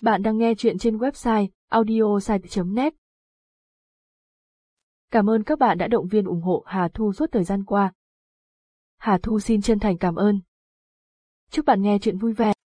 Bạn đang nghe chuyện trên website audiosite.net. Cảm ơn các bạn đã động viên ủng hộ Hà Thu suốt thời gian qua. Hà Thu xin chân thành cảm ơn. Chúc bạn nghe chuyện vui vẻ.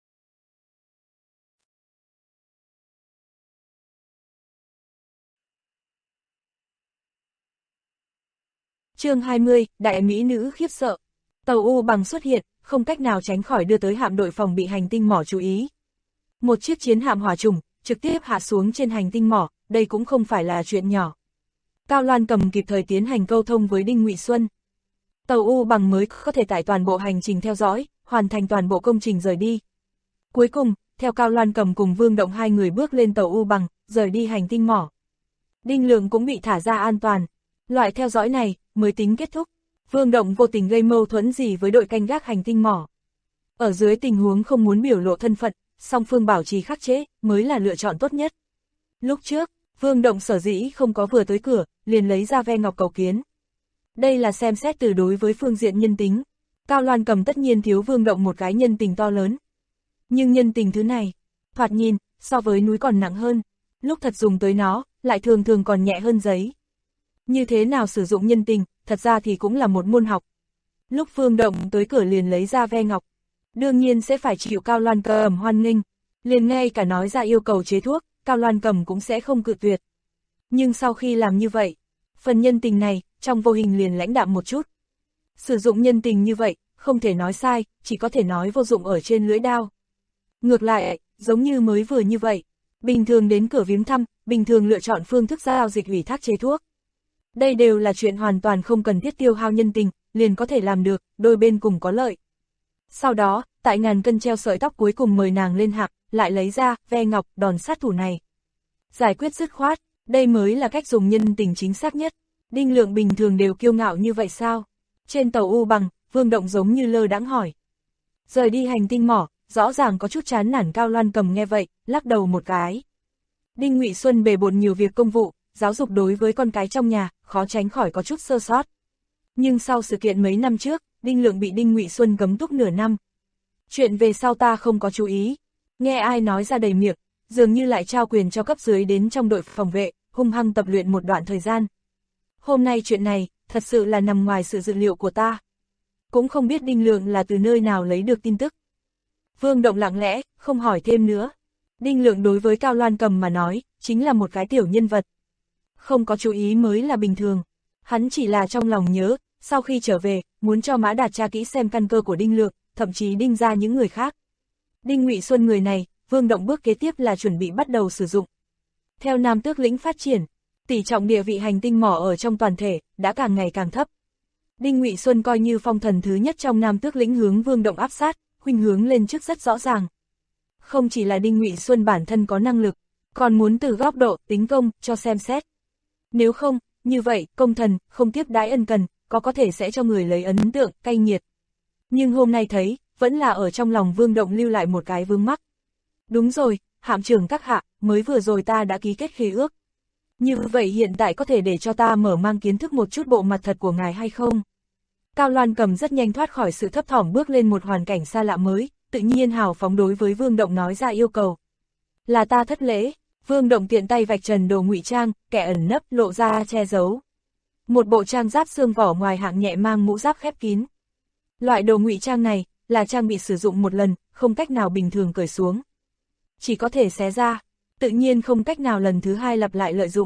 Chương 20, Đại Mỹ Nữ khiếp sợ. Tàu U bằng xuất hiện, không cách nào tránh khỏi đưa tới hạm đội phòng bị hành tinh mỏ chú ý. Một chiếc chiến hạm hỏa trùng, trực tiếp hạ xuống trên hành tinh mỏ, đây cũng không phải là chuyện nhỏ. Cao Loan Cầm kịp thời tiến hành câu thông với Đinh Ngụy Xuân. Tàu U bằng mới có thể tải toàn bộ hành trình theo dõi, hoàn thành toàn bộ công trình rời đi. Cuối cùng, theo Cao Loan Cầm cùng Vương Động hai người bước lên tàu U bằng, rời đi hành tinh mỏ. Đinh Lượng cũng bị thả ra an toàn. Loại theo dõi này mới tính kết thúc. Vương Động vô tình gây mâu thuẫn gì với đội canh gác hành tinh mỏ. Ở dưới tình huống không muốn biểu lộ thân phận, song phương bảo trì khắc chế mới là lựa chọn tốt nhất. Lúc trước, Vương Động sở dĩ không có vừa tới cửa, liền lấy ra ve ngọc cầu kiến. Đây là xem xét từ đối với phương diện nhân tính. Cao Loan Cầm tất nhiên thiếu Vương Động một cái nhân tình to lớn. Nhưng nhân tình thứ này, thoạt nhìn, so với núi còn nặng hơn. Lúc thật dùng tới nó, lại thường thường còn nhẹ hơn giấy. Như thế nào sử dụng nhân tình, thật ra thì cũng là một môn học. Lúc Vương Động tới cửa liền lấy ra ve ngọc, đương nhiên sẽ phải chịu Cao Loan Cầm hoan nghênh, liền ngay cả nói ra yêu cầu chế thuốc, Cao Loan Cầm cũng sẽ không cự tuyệt. Nhưng sau khi làm như vậy, phần nhân tình này, trong vô hình liền lãnh đạm một chút. Sử dụng nhân tình như vậy, không thể nói sai, chỉ có thể nói vô dụng ở trên lưỡi đao. Ngược lại, giống như mới vừa như vậy, bình thường đến cửa viếng thăm, bình thường lựa chọn phương thức giao dịch ủy thác chế thuốc. Đây đều là chuyện hoàn toàn không cần thiết tiêu hao nhân tình, liền có thể làm được, đôi bên cùng có lợi. Sau đó, tại ngàn cân treo sợi tóc cuối cùng mời nàng lên hạc, lại lấy ra ve ngọc đòn sát thủ này. Giải quyết dứt khoát, đây mới là cách dùng nhân tình chính xác nhất. Đinh Lượng bình thường đều kiêu ngạo như vậy sao? Trên tàu U bằng, Vương Động giống như lơ đãng hỏi. Rời đi hành tinh mỏ, rõ ràng có chút chán nản. Cao Loan Cầm nghe vậy, lắc đầu một cái. Đinh Ngụy Xuân bề bộn nhiều việc công vụ, giáo dục đối với con cái trong nhà, khó tránh khỏi có chút sơ sót. Nhưng sau sự kiện mấy năm trước, Đinh Lượng bị Đinh Ngụy Xuân cấm túc nửa năm. Chuyện về sau ta không có chú ý. Nghe ai nói ra đầy miệng, dường như lại trao quyền cho cấp dưới đến trong đội phòng vệ, hung hăng tập luyện một đoạn thời gian. Hôm nay chuyện này, thật sự là nằm ngoài sự dự liệu của ta. Cũng không biết Đinh Lượng là từ nơi nào lấy được tin tức. Vương Động lặng lẽ, không hỏi thêm nữa. Đinh Lượng đối với Cao Loan Cầm mà nói, chính là một cái tiểu nhân vật. Không có chú ý mới là bình thường. Hắn chỉ là trong lòng nhớ, sau khi trở về, muốn cho Mã Đạt tra kỹ xem căn cơ của Đinh Lượng, thậm chí đinh ra những người khác. Đinh Ngụy Xuân người này, Vương Động bước kế tiếp là chuẩn bị bắt đầu sử dụng. Theo Nam Tước lĩnh phát triển, tỷ trọng địa vị hành tinh mỏ ở trong toàn thể, đã càng ngày càng thấp. Đinh Ngụy Xuân coi như phong thần thứ nhất trong Nam Tước lĩnh hướng Vương Động áp sát, khuynh hướng lên trước rất rõ ràng. Không chỉ là Đinh Ngụy Xuân bản thân có năng lực, còn muốn từ góc độ tính công cho xem xét. Nếu không, như vậy, công thần, không tiếp đãi ân cần, có thể sẽ cho người lấy ấn tượng, cay nghiệt. Nhưng hôm nay thấy, vẫn là ở trong lòng Vương Động lưu lại một cái vướng mắc. Đúng rồi, hạm trưởng các hạ, mới vừa rồi ta đã ký kết khế ước. Như vậy hiện tại có thể để cho ta mở mang kiến thức một chút bộ mặt thật của ngài hay không? Cao Loan Cầm rất nhanh thoát khỏi sự thấp thỏm bước lên một hoàn cảnh xa lạ mới, tự nhiên hào phóng đối với Vương Động nói ra yêu cầu. Là ta thất lễ. Vương Động tiện tay vạch trần đồ ngụy trang, kẻ ẩn nấp lộ ra che giấu. Một bộ trang giáp xương vỏ ngoài hạng nhẹ mang mũ giáp khép kín. Loại đồ ngụy trang này là trang bị sử dụng một lần, không cách nào bình thường cởi xuống. Chỉ có thể xé ra, tự nhiên không cách nào lần thứ hai lặp lại lợi dụng.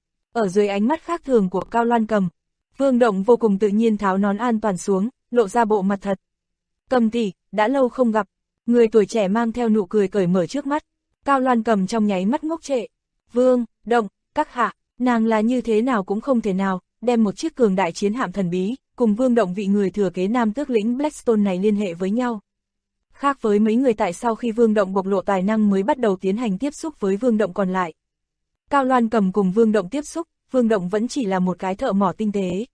Ở dưới ánh mắt khác thường của Cao Loan Cầm, Vương Động vô cùng tự nhiên tháo nón an toàn xuống, lộ ra bộ mặt thật. Cầm tỷ, đã lâu không gặp. Người tuổi trẻ mang theo nụ cười cởi mở trước mắt. Cao Loan Cầm trong nháy mắt ngốc trệ. Vương Động, các hạ, nàng là như thế nào cũng không thể nào đem một chiếc cường đại chiến hạm thần bí cùng Vương Động vị người thừa kế Nam Tước lĩnh Blackstone này liên hệ với nhau. Khác với mấy người tại sau khi Vương Động bộc lộ tài năng mới bắt đầu tiến hành tiếp xúc với Vương Động còn lại. Cao Loan Cầm cùng Vương Động tiếp xúc, Vương Động vẫn chỉ là một cái thợ mỏ tinh tế.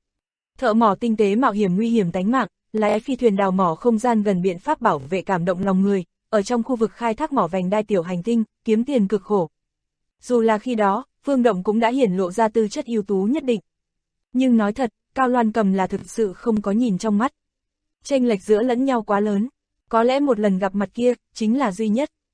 Thợ mỏ tinh tế mạo hiểm nguy hiểm tánh mạng, lái phi thuyền đào mỏ không gian gần biện pháp bảo vệ cảm động lòng người, ở trong khu vực khai thác mỏ vành đai tiểu hành tinh, kiếm tiền cực khổ. Dù là khi đó, Vương Động cũng đã hiển lộ ra tư chất ưu tú nhất định. Nhưng nói thật, Cao Loan Cầm là thực sự không có nhìn trong mắt. Chênh lệch giữa lẫn nhau quá lớn, có lẽ một lần gặp mặt kia, chính là duy nhất.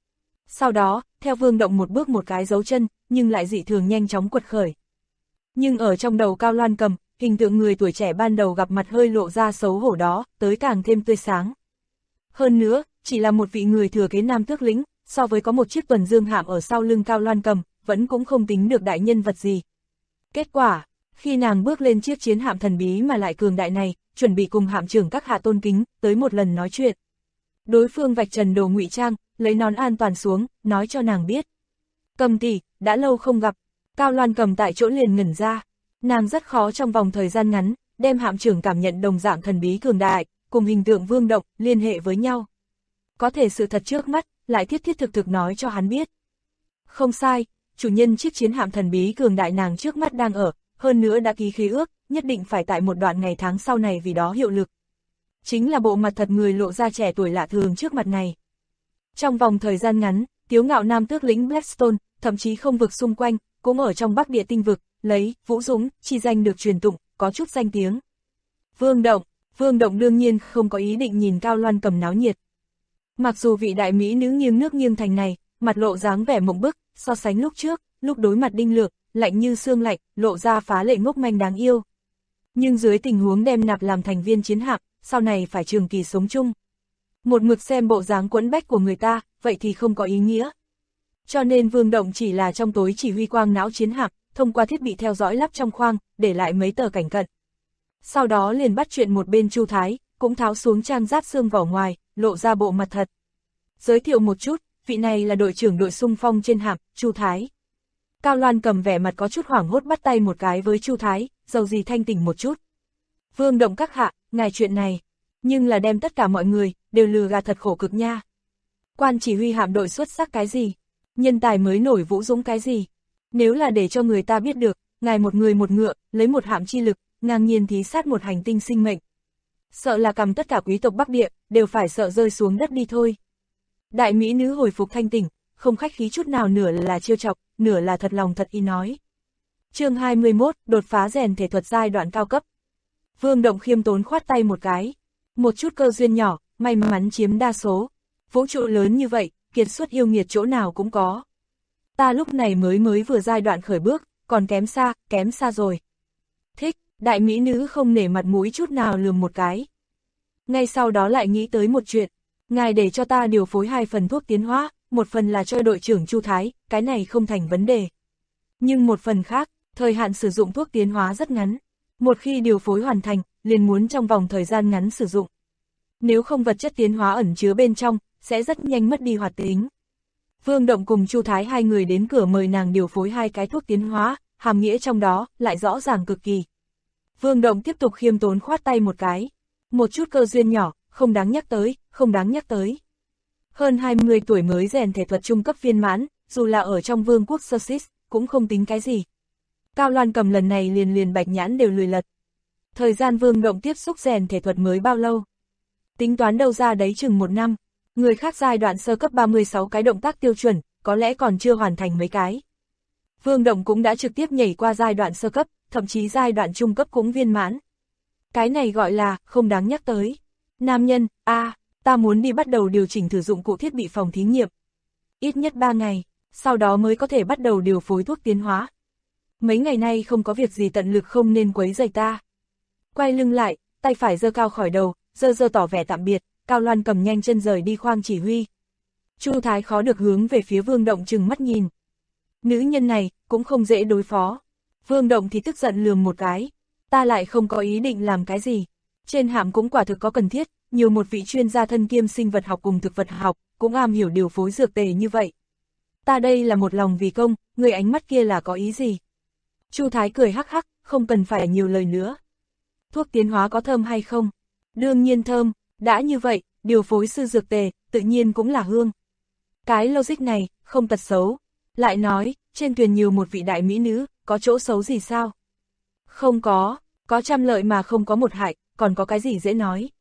Sau đó, theo Vương Động một bước một cái dấu chân, nhưng lại dị thường nhanh chóng quật khởi. Nhưng ở trong đầu Cao Loan Cầm, hình tượng người tuổi trẻ ban đầu gặp mặt hơi lộ ra xấu hổ đó, tới càng thêm tươi sáng. Hơn nữa, chỉ là một vị người thừa kế nam tước lĩnh, so với có một chiếc tuần dương hạm ở sau lưng Cao Loan Cầm, vẫn cũng không tính được đại nhân vật gì. Kết quả, khi nàng bước lên chiếc chiến hạm thần bí mà lại cường đại này, chuẩn bị cùng hạm trưởng các hạ tôn kính, tới một lần nói chuyện. Đối phương vạch trần đồ ngụy trang, lấy nón an toàn xuống, nói cho nàng biết. Cầm tỷ, đã lâu không gặp. Cao Loan Cầm tại chỗ liền ngẩn ra. Nàng rất khó trong vòng thời gian ngắn, đem hạm trưởng cảm nhận đồng dạng thần bí cường đại, cùng hình tượng Vương Động, liên hệ với nhau. Có thể sự thật trước mắt, lại thiết thiết thực thực nói cho hắn biết. Không sai, chủ nhân chiếc chiến hạm thần bí cường đại nàng trước mắt đang ở, hơn nữa đã ký khí ước, nhất định phải tại một đoạn ngày tháng sau này vì đó hiệu lực. Chính là bộ mặt thật người lộ ra trẻ tuổi lạ thường trước mặt này. Trong vòng thời gian ngắn, tiếu ngạo nam tước lĩnh Blackstone, thậm chí không vực xung quanh, cũng ở trong Bắc Địa tinh vực, lấy Vũ Dũng chi danh được truyền tụng, có chút danh tiếng. Vương Động đương nhiên không có ý định nhìn Cao Loan Cầm náo nhiệt. Mặc dù vị đại mỹ nữ nghiêng nước nghiêng thành này, mặt lộ dáng vẻ mộng bức, so sánh lúc trước, lúc đối mặt Đinh Lược, lạnh như xương lạnh, lộ ra phá lệ ngốc manh đáng yêu. Nhưng dưới tình huống đem nạp làm thành viên chiến hạm, sau này phải trường kỳ sống chung. Một mực xem bộ dáng quẫn bách của người ta, vậy thì không có ý nghĩa. Cho nên Vương Động chỉ là trong tối chỉ huy quang não chiến hạm, thông qua thiết bị theo dõi lắp trong khoang, để lại mấy tờ cảnh cận. Sau đó liền bắt chuyện một bên Chu Thái, cũng tháo xuống trang giáp xương vỏ ngoài, lộ ra bộ mặt thật. Giới thiệu một chút, vị này là đội trưởng đội xung phong trên hạm, Chu Thái. Cao Loan Cầm vẻ mặt có chút hoảng hốt bắt tay một cái với Chu Thái, dầu gì thanh tỉnh một chút. Vương Động các hạ, ngài chuyện này, nhưng là đem tất cả mọi người, đều lừa gạt thật khổ cực nha. Quan chỉ huy hạm đội xuất sắc cái gì? Nhân tài mới nổi Vũ Dũng cái gì? Nếu là để cho người ta biết được, ngài một người một ngựa, lấy một hạm chi lực, ngang nhiên thí sát một hành tinh sinh mệnh. Sợ là cầm tất cả quý tộc Bắc Địa, đều phải sợ rơi xuống đất đi thôi. Đại mỹ nữ hồi phục thanh tỉnh, không khách khí chút nào, nửa là trêu chọc, nửa là thật lòng thật ý nói. Chương 21, đột phá rèn thể thuật giai đoạn cao cấp. Vương Động khiêm tốn khoát tay một cái. Một chút cơ duyên nhỏ, may mắn chiếm đa số. Vũ trụ lớn như vậy, kiệt xuất yêu nghiệt chỗ nào cũng có. Ta lúc này mới vừa giai đoạn khởi bước, còn kém xa rồi. Thích, đại mỹ nữ không nể mặt mũi chút nào lườm một cái. Ngay sau đó lại nghĩ tới một chuyện. Ngài để cho ta điều phối 2 phần thuốc tiến hóa, một phần là cho đội trưởng Chu Thái, cái này không thành vấn đề. Nhưng một phần khác, thời hạn sử dụng thuốc tiến hóa rất ngắn. Một khi điều phối hoàn thành, liền muốn trong vòng thời gian ngắn sử dụng. Nếu không vật chất tiến hóa ẩn chứa bên trong, sẽ rất nhanh mất đi hoạt tính. Vương Động cùng Chu Thái hai người đến cửa mời nàng điều phối 2 cái thuốc tiến hóa, hàm nghĩa trong đó, lại rõ ràng cực kỳ. Vương Động tiếp tục khiêm tốn khoát tay một cái. Một chút cơ duyên nhỏ, không đáng nhắc tới. Hơn 20 tuổi mới rèn thể thuật trung cấp viên mãn, dù là ở trong vương quốc Sussex, cũng không tính cái gì. Cao Loan Cầm lần này liền bạch nhãn đều lười lật. Thời gian Vương Động tiếp xúc rèn thể thuật mới bao lâu? Tính toán đâu ra đấy chừng 1 năm. Người khác giai đoạn sơ cấp 36 cái động tác tiêu chuẩn, có lẽ còn chưa hoàn thành mấy cái. Vương Động cũng đã trực tiếp nhảy qua giai đoạn sơ cấp, thậm chí giai đoạn trung cấp cũng viên mãn. Cái này gọi là không đáng nhắc tới. Nam nhân, ta muốn đi bắt đầu điều chỉnh thử dụng cụ thiết bị phòng thí nghiệm. Ít nhất 3 ngày, sau đó mới có thể bắt đầu điều phối thuốc tiến hóa. Mấy ngày nay không có việc gì tận lực không nên quấy rầy ta. Quay lưng lại, tay phải giơ cao khỏi đầu, giơ tỏ vẻ tạm biệt, Cao Loan Cầm nhanh chân rời đi khoang chỉ huy. Chu Thái khó được hướng về phía Vương Động trừng mắt nhìn. Nữ nhân này, cũng không dễ đối phó. Vương Động thì tức giận lườm một cái. Ta lại không có ý định làm cái gì. Trên hạm cũng quả thực có cần thiết, nhiều một vị chuyên gia thân kiêm sinh vật học cùng thực vật học, cũng am hiểu điều phối dược tề như vậy. Ta đây là một lòng vì công, người ánh mắt kia là có ý gì? Chu Thái cười hắc hắc, không cần phải nhiều lời nữa. Thuốc tiến hóa có thơm hay không? Đương nhiên thơm, đã như vậy, điều phối sư dược tề, tự nhiên cũng là hương. Cái logic này, không tật xấu. Lại nói, trên thuyền nhiều một vị đại mỹ nữ, có chỗ xấu gì sao? Không có trăm lợi mà không có một hại, còn có cái gì dễ nói.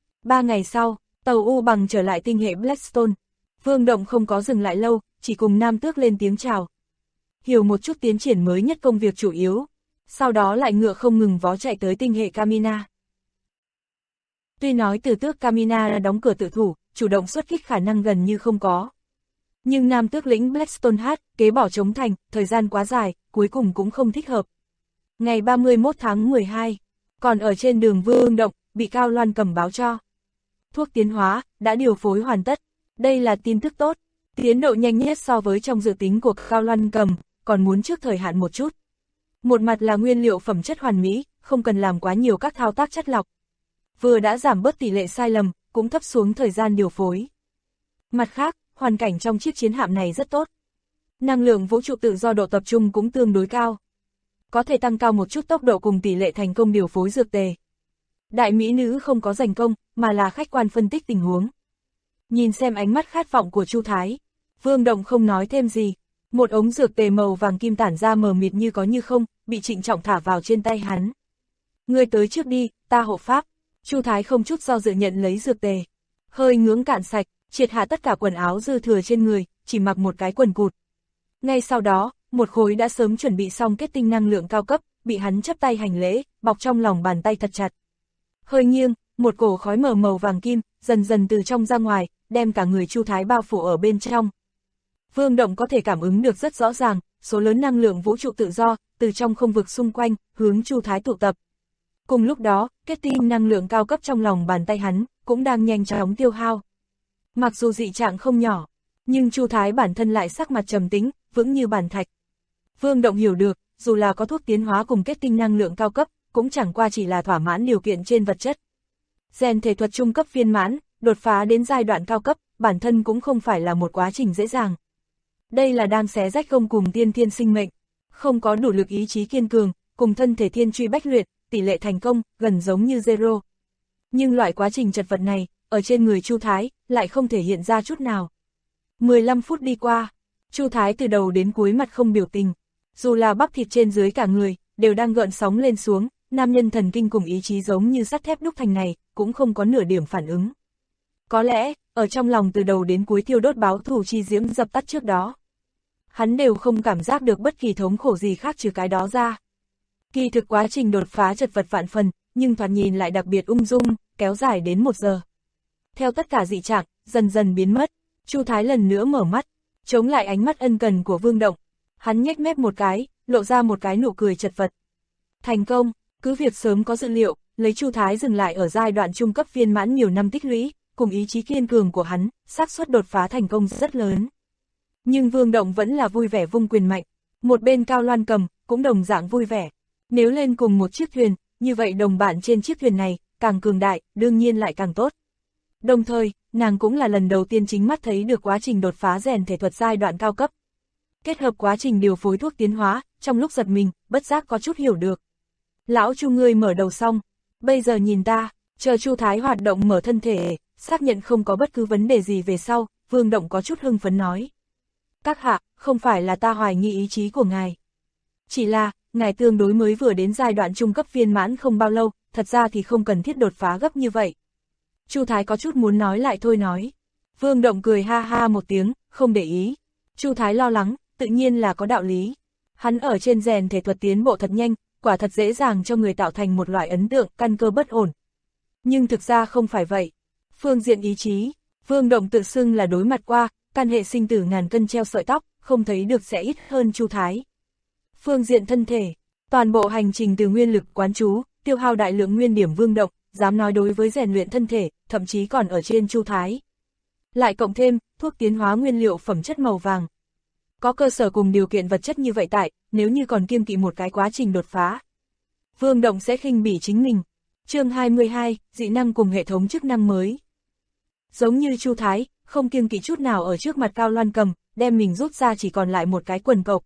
3 ngày sau, tàu U Bằng trở lại tinh hệ Blackstone. Vương Động không có dừng lại lâu, chỉ cùng Nam Tước lên tiếng chào. Hiểu một chút tiến triển mới nhất công việc chủ yếu. Sau đó lại ngựa không ngừng vó chạy tới tinh hệ Kamina. Tuy nói Tử Tước Kamina đóng cửa tự thủ, chủ động xuất kích khả năng gần như không có. Nhưng nam tước lĩnh Blackstone hát, kế bỏ trống thành, thời gian quá dài, cuối cùng cũng không thích hợp. Ngày 31 tháng 12, còn ở trên đường Vương Động, bị Cao Loan Cầm báo cho. Thuốc tiến hóa, đã điều phối hoàn tất. Đây là tin tức tốt. Tiến độ nhanh nhất so với trong dự tính của Cao Loan Cầm, còn muốn trước thời hạn một chút. Một mặt là nguyên liệu phẩm chất hoàn mỹ, không cần làm quá nhiều các thao tác chất lọc. Vừa đã giảm bớt tỷ lệ sai lầm, cũng thấp xuống thời gian điều phối. Mặt khác, hoàn cảnh trong chiếc chiến hạm này rất tốt. Năng lượng vũ trụ tự do độ tập trung cũng tương đối cao. Có thể tăng cao một chút tốc độ cùng tỷ lệ thành công điều phối dược tề. Đại mỹ nữ không có giành công, mà là khách quan phân tích tình huống. Nhìn xem ánh mắt khát vọng của Chu Thái, Vương Động không nói thêm gì. Một ống dược tề màu vàng kim tản ra mờ mịt như có như không, bị trịnh trọng thả vào trên tay hắn. Ngươi tới trước đi, ta hộ pháp. Chu Thái không chút do dự nhận lấy dược tề. Hơi ngưỡng cạn sạch, triệt hạ tất cả quần áo dư thừa trên người, chỉ mặc một cái quần cụt. Ngay sau đó, một khối đã sớm chuẩn bị xong kết tinh năng lượng cao cấp, bị hắn chắp tay hành lễ, bọc trong lòng bàn tay thật chặt. Hơi nghiêng, một cổ khói màu vàng kim, dần dần từ trong ra ngoài, đem cả người Chu Thái bao phủ ở bên trong. Vương Động có thể cảm ứng được rất rõ ràng, số lớn năng lượng vũ trụ tự do, từ trong không vực xung quanh, hướng Chu Thái tụ tập. Cùng lúc đó, kết tinh năng lượng cao cấp trong lòng bàn tay hắn, cũng đang nhanh chóng tiêu hao. Mặc dù dị trạng không nhỏ, nhưng Chu Thái bản thân lại sắc mặt trầm tĩnh, vững như bàn thạch. Vương Động hiểu được, dù là có thuốc tiến hóa cùng kết tinh năng lượng cao cấp, cũng chẳng qua chỉ là thỏa mãn điều kiện trên vật chất. Rèn thể thuật trung cấp viên mãn, đột phá đến giai đoạn cao cấp, bản thân cũng không phải là một quá trình dễ dàng. Đây là đang xé rách gông cùng tiên thiên sinh mệnh, không có đủ lực ý chí kiên cường, cùng thân thể thiên truy bách luyện, tỷ lệ thành công gần giống như zero. Nhưng loại quá trình chật vật này, ở trên người Chu Thái, lại không thể hiện ra chút nào. 15 phút đi qua, Chu Thái từ đầu đến cuối mặt không biểu tình, dù là bắp thịt trên dưới cả người, đều đang gợn sóng lên xuống, nam nhân thần kinh cùng ý chí giống như sắt thép đúc thành này, cũng không có nửa điểm phản ứng. Có lẽ, ở trong lòng từ đầu đến cuối thiêu đốt báo thù chi diễm dập tắt trước đó, hắn đều không cảm giác được bất kỳ thống khổ gì khác trừ cái đó ra. Kỳ thực quá trình đột phá chật vật vạn phần, nhưng thoạt nhìn lại đặc biệt ung dung, kéo dài đến 1 giờ. Theo tất cả dị trạng, dần dần biến mất, Chu Thái lần nữa mở mắt, chống lại ánh mắt ân cần của Vương Động. Hắn nhếch mép một cái, lộ ra một cái nụ cười chật vật. Thành công, cứ việc sớm có dự liệu, lấy Chu Thái dừng lại ở giai đoạn trung cấp viên mãn nhiều năm tích lũy, cùng ý chí kiên cường của hắn, xác suất đột phá thành công rất lớn. Nhưng Vương Động vẫn là vui vẻ vung quyền mạnh, một bên Cao Loan Cầm, cũng đồng dạng vui vẻ. Nếu lên cùng một chiếc thuyền, như vậy đồng bạn trên chiếc thuyền này, càng cường đại, đương nhiên lại càng tốt. Đồng thời, nàng cũng là lần đầu tiên chính mắt thấy được quá trình đột phá rèn thể thuật giai đoạn cao cấp. Kết hợp quá trình điều phối thuốc tiến hóa, trong lúc giật mình, bất giác có chút hiểu được. Lão Chu ngươi mở đầu xong, bây giờ nhìn ta, chờ Chu Thái hoạt động mở thân thể, xác nhận không có bất cứ vấn đề gì về sau, Vương Động có chút hưng phấn nói. Các hạ, không phải là ta hoài nghi ý chí của ngài. Chỉ là, ngài tương đối mới vừa đến giai đoạn trung cấp viên mãn không bao lâu, thật ra thì không cần thiết đột phá gấp như vậy. Chu Thái có chút muốn nói lại thôi nói. Vương Động cười ha ha một tiếng, không để ý. Chu Thái lo lắng, tự nhiên là có đạo lý. Hắn ở trên rèn thể thuật tiến bộ thật nhanh, quả thật dễ dàng cho người tạo thành một loại ấn tượng căn cơ bất ổn. Nhưng thực ra không phải vậy. Phương diện ý chí, Vương Động tự xưng là đối mặt qua, căn hệ sinh tử ngàn cân treo sợi tóc, không thấy được sẽ ít hơn Chu Thái. Phương diện thân thể, toàn bộ hành trình từ nguyên lực quán chú, tiêu hao đại lượng nguyên điểm Vương Động, dám nói đối với rèn luyện thân thể, thậm chí còn ở trên Chu Thái. Lại cộng thêm, thuốc tiến hóa nguyên liệu phẩm chất màu vàng. Có cơ sở cùng điều kiện vật chất như vậy tại, nếu như còn kiêng kỵ một cái quá trình đột phá, Vương Động sẽ khinh bỉ chính mình. Chương 22, dị năng cùng hệ thống chức năng mới. Giống như Chu Thái, không kiêng kỵ chút nào ở trước mặt Cao Loan Cầm, đem mình rút ra chỉ còn lại một cái quần cộc.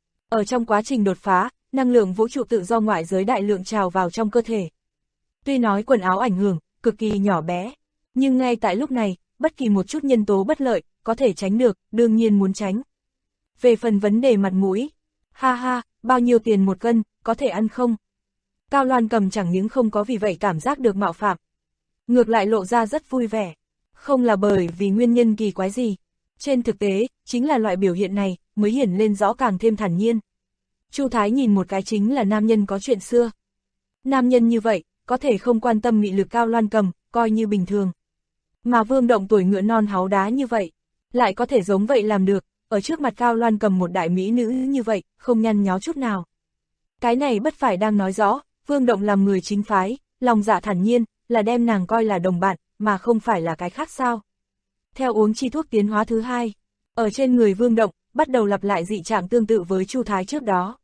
Ở trong quá trình đột phá, năng lượng vũ trụ tự do ngoại giới đại lượng trào vào trong cơ thể. Tuy nói quần áo ảnh hưởng, cực kỳ nhỏ bé, nhưng ngay tại lúc này, bất kỳ một chút nhân tố bất lợi, có thể tránh được, đương nhiên muốn tránh. Về phần vấn đề mặt mũi, ha ha, bao nhiêu tiền một cân, có thể ăn không? Cao Loan Cầm chẳng những không có vì vậy cảm giác được mạo phạm, ngược lại lộ ra rất vui vẻ. Không là bởi vì nguyên nhân kỳ quái gì. Trên thực tế, chính là loại biểu hiện này, mới hiển lên rõ càng thêm thản nhiên. Chu Thái nhìn một cái chính là nam nhân có chuyện xưa. Nam nhân như vậy, có thể không quan tâm mị lực Cao Loan Cầm, coi như bình thường. Mà Vương Động tuổi ngựa non háu đá như vậy, lại có thể giống vậy làm được, ở trước mặt Cao Loan cầm một đại mỹ nữ như vậy, không nhăn nhó chút nào. Cái này bất phải đang nói rõ, Vương Động làm người chính phái, lòng dạ thản nhiên, là đem nàng coi là đồng bạn, mà không phải là cái khác sao. Theo uống chi thuốc tiến hóa thứ hai, ở trên người Vương Động, bắt đầu lặp lại dị trạng tương tự với Chu Thái trước đó.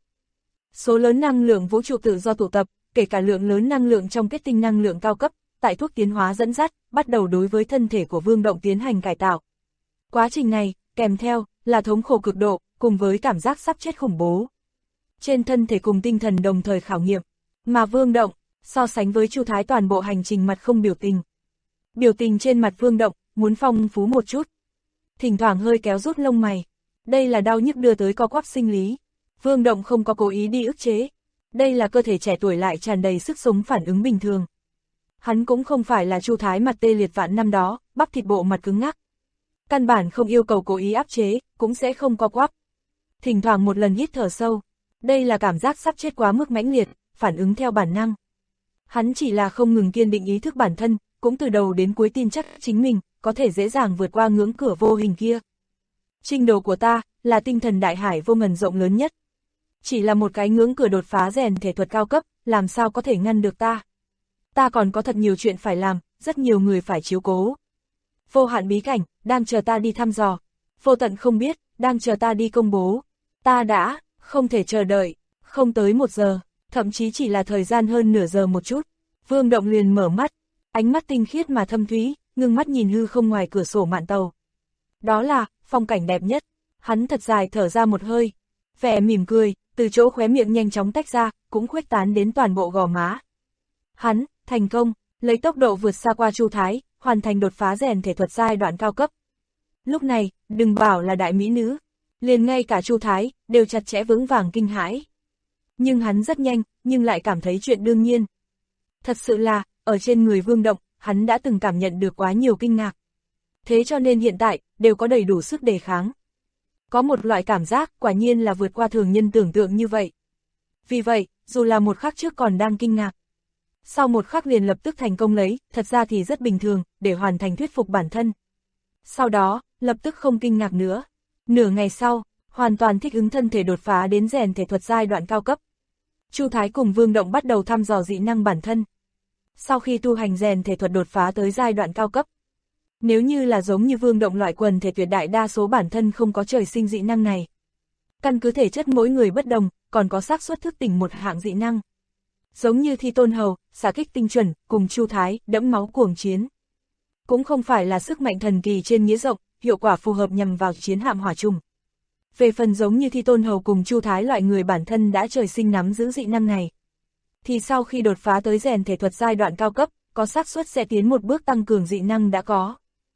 Số lớn năng lượng vũ trụ tự do tụ tập, kể cả lượng lớn năng lượng trong kết tinh năng lượng cao cấp, tại thuốc tiến hóa dẫn dắt, bắt đầu đối với thân thể của Vương Động tiến hành cải tạo. Quá trình này, kèm theo, là thống khổ cực độ, cùng với cảm giác sắp chết khủng bố. Trên thân thể cùng tinh thần đồng thời khảo nghiệm, mà Vương Động, so sánh với Chu Thái toàn bộ hành trình mặt không biểu tình. Biểu tình trên mặt Vương Động, muốn phong phú một chút. Thỉnh thoảng hơi kéo rút lông mày. Đây là đau nhức đưa tới co quắp sinh lý. Vương Động không có cố ý đi ức chế. Đây là cơ thể trẻ tuổi lại tràn đầy sức sống phản ứng bình thường. Hắn cũng không phải là Chu Thái mặt tê liệt vạn năm đó, bắp thịt bộ mặt cứng ngắc. Căn bản không yêu cầu cố ý áp chế, cũng sẽ không co quắp. Thỉnh thoảng một lần hít thở sâu. Đây là cảm giác sắp chết quá mức mãnh liệt, phản ứng theo bản năng. Hắn chỉ là không ngừng kiên định ý thức bản thân, cũng từ đầu đến cuối tin chắc chính mình, có thể dễ dàng vượt qua ngưỡng cửa vô hình kia. Trình độ của ta, là tinh thần đại hải vô ngần rộng lớn nhất. Chỉ là một cái ngưỡng cửa đột phá rèn thể thuật cao cấp, làm sao có thể ngăn được ta. Ta còn có thật nhiều chuyện phải làm, rất nhiều người phải chiếu cố. Vô hạn bí cảnh, đang chờ ta đi thăm dò. Vô tận không biết, đang chờ ta đi công bố. Ta đã, không thể chờ đợi, không tới 1 giờ, thậm chí chỉ là thời gian hơn nửa giờ một chút. Vương Động liền mở mắt, ánh mắt tinh khiết mà thâm thúy, ngưng mắt nhìn hư không ngoài cửa sổ mạn tàu. Đó là, phong cảnh đẹp nhất. Hắn thật dài thở ra một hơi, vẻ mỉm cười, từ chỗ khóe miệng nhanh chóng tách ra, cũng khuếch tán đến toàn bộ gò má. Hắn, thành công, lấy tốc độ vượt xa qua Chu Thái, hoàn thành đột phá rèn thể thuật giai đoạn cao cấp. Lúc này, đừng bảo là đại mỹ nữ, liền ngay cả Chu Thái, đều chặt chẽ vững vàng kinh hãi. Nhưng hắn rất nhanh, nhưng lại cảm thấy chuyện đương nhiên. Thật sự là, ở trên người Vương Động, hắn đã từng cảm nhận được quá nhiều kinh ngạc. Thế cho nên hiện tại, đều có đầy đủ sức đề kháng. Có một loại cảm giác, quả nhiên là vượt qua thường nhân tưởng tượng như vậy. Vì vậy, dù là một khắc trước còn đang kinh ngạc, sau một khắc liền lập tức thành công lấy, thật ra thì rất bình thường, để hoàn thành thuyết phục bản thân. Sau đó, lập tức không kinh ngạc nữa. Nửa ngày sau, hoàn toàn thích ứng thân thể đột phá đến rèn thể thuật giai đoạn cao cấp. Chu Thái cùng Vương Động bắt đầu thăm dò dị năng bản thân. Sau khi tu hành rèn thể thuật đột phá tới giai đoạn cao cấp, nếu như là giống như Vương Động loại quần thể tuyệt đại đa số bản thân không có trời sinh dị năng này. Căn cứ thể chất mỗi người bất đồng, còn có xác suất thức tỉnh một hạng dị năng. Giống như Thi Tôn Hầu, xạ kích tinh chuẩn, cùng Chu Thái, đẫm máu cuồng chiến. Cũng không phải là sức mạnh thần kỳ trên nghĩa rộng, hiệu quả phù hợp nhằm vào chiến hạm hỏa trùng. Về phần giống như Thi Tôn Hầu cùng Chu Thái loại người bản thân đã trời sinh nắm giữ dị năng này, thì sau khi đột phá tới rèn thể thuật giai đoạn cao cấp, có xác suất sẽ tiến một bước tăng cường dị năng đã có.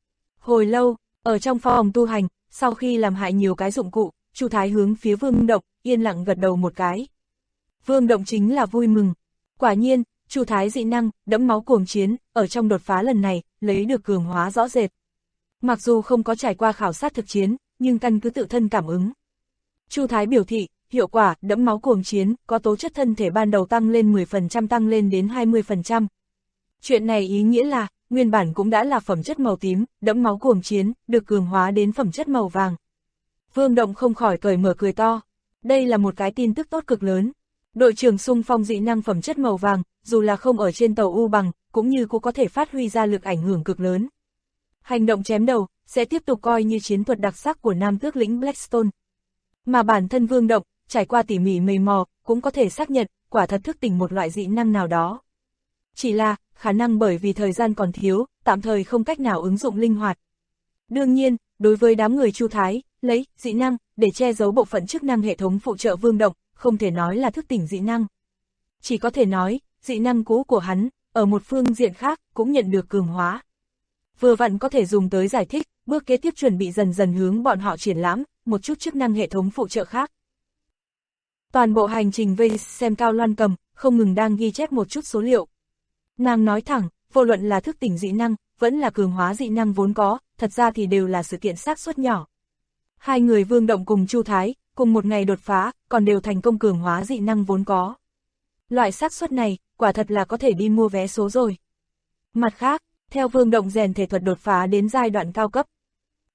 Hồi lâu, ở trong phòng tu hành, sau khi làm hại nhiều cái dụng cụ, Chu Thái hướng phía Vương Động, yên lặng gật đầu một cái. Vương Động chính là vui mừng. Quả nhiên, Chu Thái dị năng, đẫm máu cuồng chiến, ở trong đột phá lần này, lấy được cường hóa rõ rệt. Mặc dù không có trải qua khảo sát thực chiến, nhưng căn cứ tự thân cảm ứng. Chu Thái biểu thị, hiệu quả, đẫm máu cuồng chiến, có tố chất thân thể ban đầu tăng lên 10% tăng lên đến 20%. Chuyện này ý nghĩa là, nguyên bản cũng đã là phẩm chất màu tím, đẫm máu cuồng chiến, được cường hóa đến phẩm chất màu vàng. Vương Động không khỏi cởi mở cười to. Đây là một cái tin tức tốt cực lớn. Đội trưởng xung phong dị năng phẩm chất màu vàng, dù là không ở trên tàu U bằng, cũng như cũng có thể phát huy ra lực ảnh hưởng cực lớn. Hành động chém đầu, sẽ tiếp tục coi như chiến thuật đặc sắc của nam tước lĩnh Blackstone. Mà bản thân Vương Động, trải qua tỉ mỉ mày mò, cũng có thể xác nhận, quả thật thức tỉnh một loại dị năng nào đó. Chỉ là, khả năng bởi vì thời gian còn thiếu, tạm thời không cách nào ứng dụng linh hoạt. Đương nhiên, đối với đám người Chu Thái, lấy dị năng để che giấu bộ phận chức năng hệ thống phụ trợ Vương Động, không thể nói là thức tỉnh dị năng. Chỉ có thể nói, dị năng cũ của hắn, ở một phương diện khác, cũng nhận được cường hóa. Vừa vặn có thể dùng tới giải thích, bước kế tiếp chuẩn bị dần dần hướng bọn họ triển lãm, một chút chức năng hệ thống phụ trợ khác. Toàn bộ hành trình vây xem Cao Loan Cầm, không ngừng đang ghi chép một chút số liệu. Nàng nói thẳng, vô luận là thức tỉnh dị năng, vẫn là cường hóa dị năng vốn có, thật ra thì đều là sự kiện xác suất nhỏ. Hai người Vương Động cùng Chu Thái, cùng một ngày đột phá, còn đều thành công cường hóa dị năng vốn có. Loại xác suất này, quả thật là có thể đi mua vé số rồi. Mặt khác, theo Vương Động rèn thể thuật đột phá đến giai đoạn cao cấp,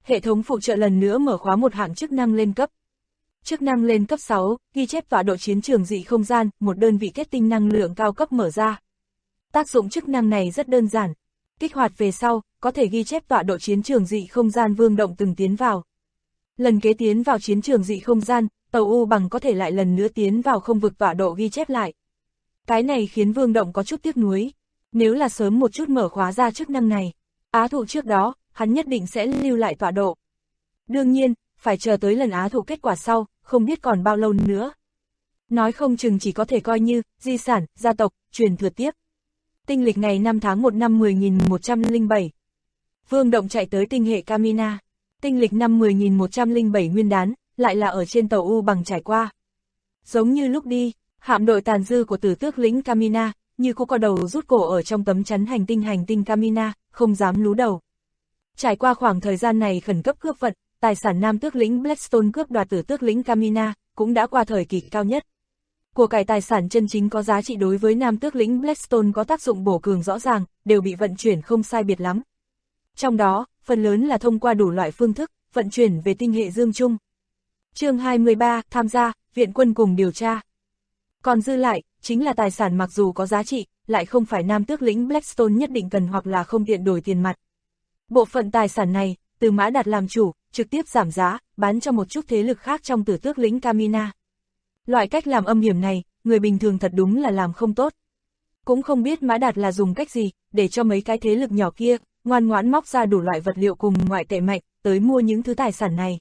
Hệ thống phụ trợ lần nữa mở khóa một hạng chức năng lên cấp. Chức năng lên cấp 6, ghi chép tọa độ chiến trường dị không gian, một đơn vị kết tinh năng lượng cao cấp mở ra. Tác dụng chức năng này rất đơn giản. Kích hoạt về sau, có thể ghi chép tọa độ chiến trường dị không gian Vương Động từng tiến vào. Lần kế tiến vào chiến trường dị không gian, tàu U Bằng có thể lại lần nữa tiến vào không vực tọa độ ghi chép lại. Cái này khiến Vương Động có chút tiếc nuối. Nếu là sớm một chút mở khóa ra chức năng này, Á thụ trước đó, hắn nhất định sẽ lưu lại tọa độ. Đương nhiên, phải chờ tới lần Á thụ kết quả sau, không biết còn bao lâu nữa. Nói không chừng chỉ có thể coi như di sản, gia tộc, truyền thừa tiếp. Tinh lịch ngày 5 tháng 1 năm 10.107. Vương Động chạy tới tinh hệ Kamina. Tinh lịch năm 10.107 nguyên đán, lại là ở trên tàu U Bằng trải qua. Giống như lúc đi, hạm đội tàn dư của tử tước lĩnh Kamina, như cô có đầu rút cổ ở trong tấm chắn hành tinh Kamina, không dám lú đầu. Trải qua khoảng thời gian này khẩn cấp cướp vận, tài sản nam tước lĩnh Blackstone cướp đoạt tử tước lĩnh Kamina, cũng đã qua thời kỳ cao nhất. Của cải tài sản chân chính có giá trị đối với nam tước lĩnh Blackstone có tác dụng bổ cường rõ ràng, đều bị vận chuyển không sai biệt lắm. Trong đó, phần lớn là thông qua đủ loại phương thức, vận chuyển về tinh hệ Dương Trung. Chương 23, tham gia, viện quân cùng điều tra. Còn dư lại, chính là tài sản mặc dù có giá trị, lại không phải nam tước lĩnh Blackstone nhất định cần hoặc là không tiện đổi tiền mặt. Bộ phận tài sản này, từ Mã Đạt làm chủ, trực tiếp giảm giá, bán cho một chút thế lực khác trong tử tước lĩnh Kamina. Loại cách làm âm hiểm này, người bình thường thật đúng là làm không tốt. Cũng không biết Mã Đạt là dùng cách gì, để cho mấy cái thế lực nhỏ kia, ngoan ngoãn móc ra đủ loại vật liệu cùng ngoại tệ mạnh, tới mua những thứ tài sản này.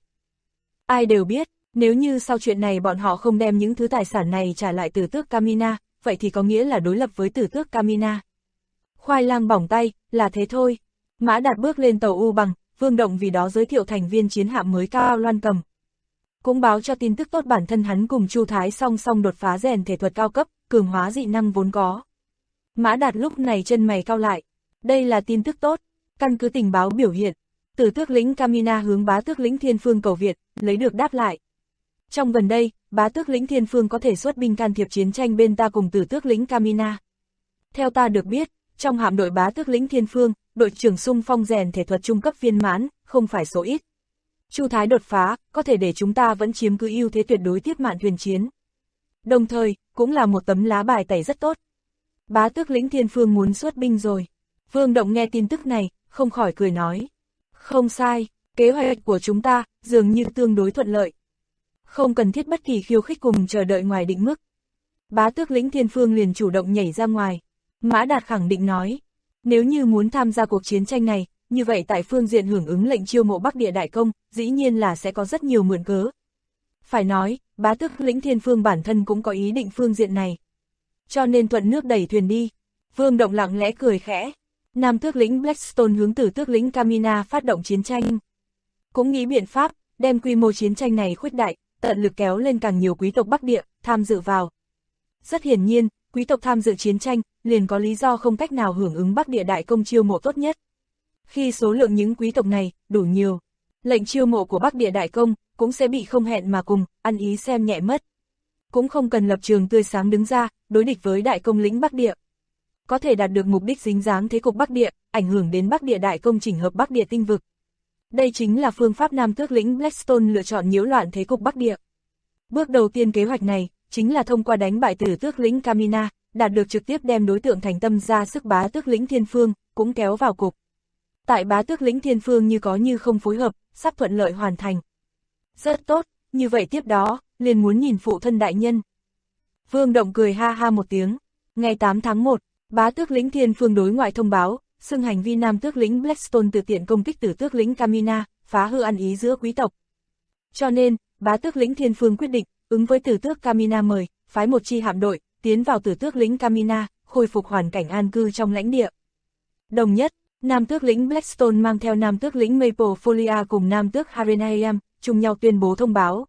Ai đều biết, nếu như sau chuyện này bọn họ không đem những thứ tài sản này trả lại tử tước Kamina, vậy thì có nghĩa là đối lập với tử tước Kamina. Khoai lang bỏng tay, là thế thôi. Mã Đạt bước lên tàu U Bằng, Vương Động vì đó giới thiệu thành viên chiến hạm mới Cao Loan Cầm. Cũng báo cho tin tức tốt bản thân hắn cùng Chu Thái song song đột phá rèn thể thuật cao cấp, cường hóa dị năng vốn có. Mã Đạt lúc này chân mày cau lại. Đây là tin tức tốt, căn cứ tình báo biểu hiện. Tử tước lĩnh Kamina hướng bá tước lĩnh Thiên Phương cầu viện, lấy được đáp lại. Trong gần đây, bá tước lĩnh Thiên Phương có thể xuất binh can thiệp chiến tranh bên ta cùng tử tước lĩnh Kamina. Theo ta được biết, trong hạm đội bá tước lĩnh Thiên Phương, đội trưởng xung phong rèn thể thuật trung cấp viên mãn, không phải số ít. Chu Thái đột phá, có thể để chúng ta vẫn chiếm cứ ưu thế tuyệt đối tiếp mạn thuyền chiến. Đồng thời, cũng là một tấm lá bài tẩy rất tốt. Bá tước lĩnh Thiên Phương muốn xuất binh rồi. Vương Động nghe tin tức này, không khỏi cười nói. Không sai, kế hoạch của chúng ta, dường như tương đối thuận lợi. Không cần thiết bất kỳ khiêu khích cùng chờ đợi ngoài định mức. Bá tước lĩnh Thiên Phương liền chủ động nhảy ra ngoài. Mã Đạt khẳng định nói, nếu như muốn tham gia cuộc chiến tranh này, như vậy tại phương diện hưởng ứng lệnh chiêu mộ Bắc Địa Đại Công, dĩ nhiên là sẽ có rất nhiều mượn cớ. Phải nói, bá tước lĩnh Thiên Phương bản thân cũng có ý định phương diện này. Cho nên thuận nước đẩy thuyền đi. Vương Động lặng lẽ cười khẽ. Nam tước lĩnh Blackstone hướng tử tước lĩnh Kamina phát động chiến tranh. Cũng nghĩ biện pháp, đem quy mô chiến tranh này khuếch đại, tận lực kéo lên càng nhiều quý tộc Bắc Địa, tham dự vào. Rất hiển nhiên, quý tộc tham dự chiến tranh, liền có lý do không cách nào hưởng ứng Bắc Địa Đại Công chiêu mộ tốt nhất. Khi số lượng những quý tộc này đủ nhiều, lệnh chiêu mộ của Bắc Địa Đại Công cũng sẽ bị không hẹn mà cùng, ăn ý xem nhẹ mất. Cũng không cần lập trường tươi sáng đứng ra, đối địch với Đại Công lĩnh Bắc Địa. Có thể đạt được mục đích dính dáng thế cục Bắc Địa, ảnh hưởng đến Bắc Địa Đại Công chỉnh hợp Bắc Địa tinh vực. Đây chính là phương pháp Nam tước lĩnh Blackstone lựa chọn nhiễu loạn thế cục Bắc Địa. Bước đầu tiên kế hoạch này, chính là thông qua đánh bại tử tước lĩnh Kamina, đạt được trực tiếp đem đối tượng thành tâm ra sức bá tước lĩnh Thiên Phương, cũng kéo vào cục. Tại bá tước lĩnh Thiên Phương như có như không phối hợp, sắp thuận lợi hoàn thành. Rất tốt, như vậy tiếp đó, liền muốn nhìn phụ thân đại nhân. Vương Động cười ha ha một tiếng. Ngày 8 tháng 1, bá tước lĩnh Thiên Phương đối ngoại thông báo, xưng hành vi nam tước lĩnh Blackstone tự tiện công kích tử tước lĩnh Kamina, phá hư ăn ý giữa quý tộc. Cho nên, bá tước lĩnh Thiên Phương quyết định, ứng với tử tước Kamina mời, phái một chi hạm đội, tiến vào tử tước lĩnh Kamina, khôi phục hoàn cảnh an cư trong lãnh địa. Đồng nhất, nam tước lĩnh Blackstone mang theo nam tước lĩnh Maple Folia cùng nam tước Harenayam, chung nhau tuyên bố thông báo.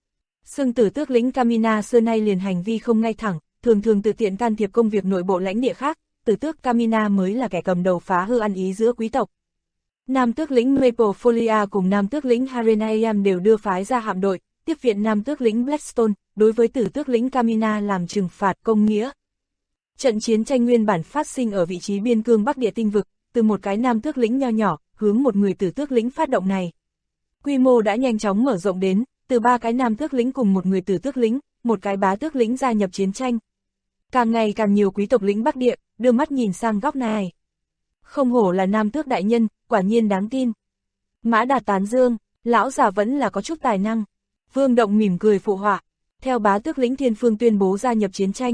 Xưng tử tước lĩnh Kamina xưa nay liền hành vi không ngay thẳng, thường thường tự tiện can thiệp công việc nội bộ lãnh địa khác, tử tước Kamina mới là kẻ cầm đầu phá hư ăn ý giữa quý tộc. Nam tước lĩnh Maple Folia cùng nam tước lĩnh Harenayam đều đưa phái ra hạm đội, tiếp viện nam tước lĩnh Blackstone, đối với tử tước lĩnh Kamina làm trừng phạt công nghĩa. Trận chiến tranh nguyên bản phát sinh ở vị trí biên cương Bắc Địa tinh vực, từ một cái nam tước lĩnh nho nhỏ, hướng một người tử tước lĩnh phát động này. Quy mô đã nhanh chóng mở rộng đến, từ 3 cái nam tước lĩnh cùng một người tử tước lĩnh, một cái bá tước lĩnh gia nhập chiến tranh. Càng ngày càng nhiều quý tộc lĩnh Bắc Địa, đưa mắt nhìn sang góc này. Không hổ là nam tước đại nhân, quả nhiên đáng tin. Mã Đạt tán dương, lão già vẫn là có chút tài năng. Vương Động mỉm cười phụ họa, theo bá tước lĩnh Thiên Phương tuyên bố gia nhập chiến tranh.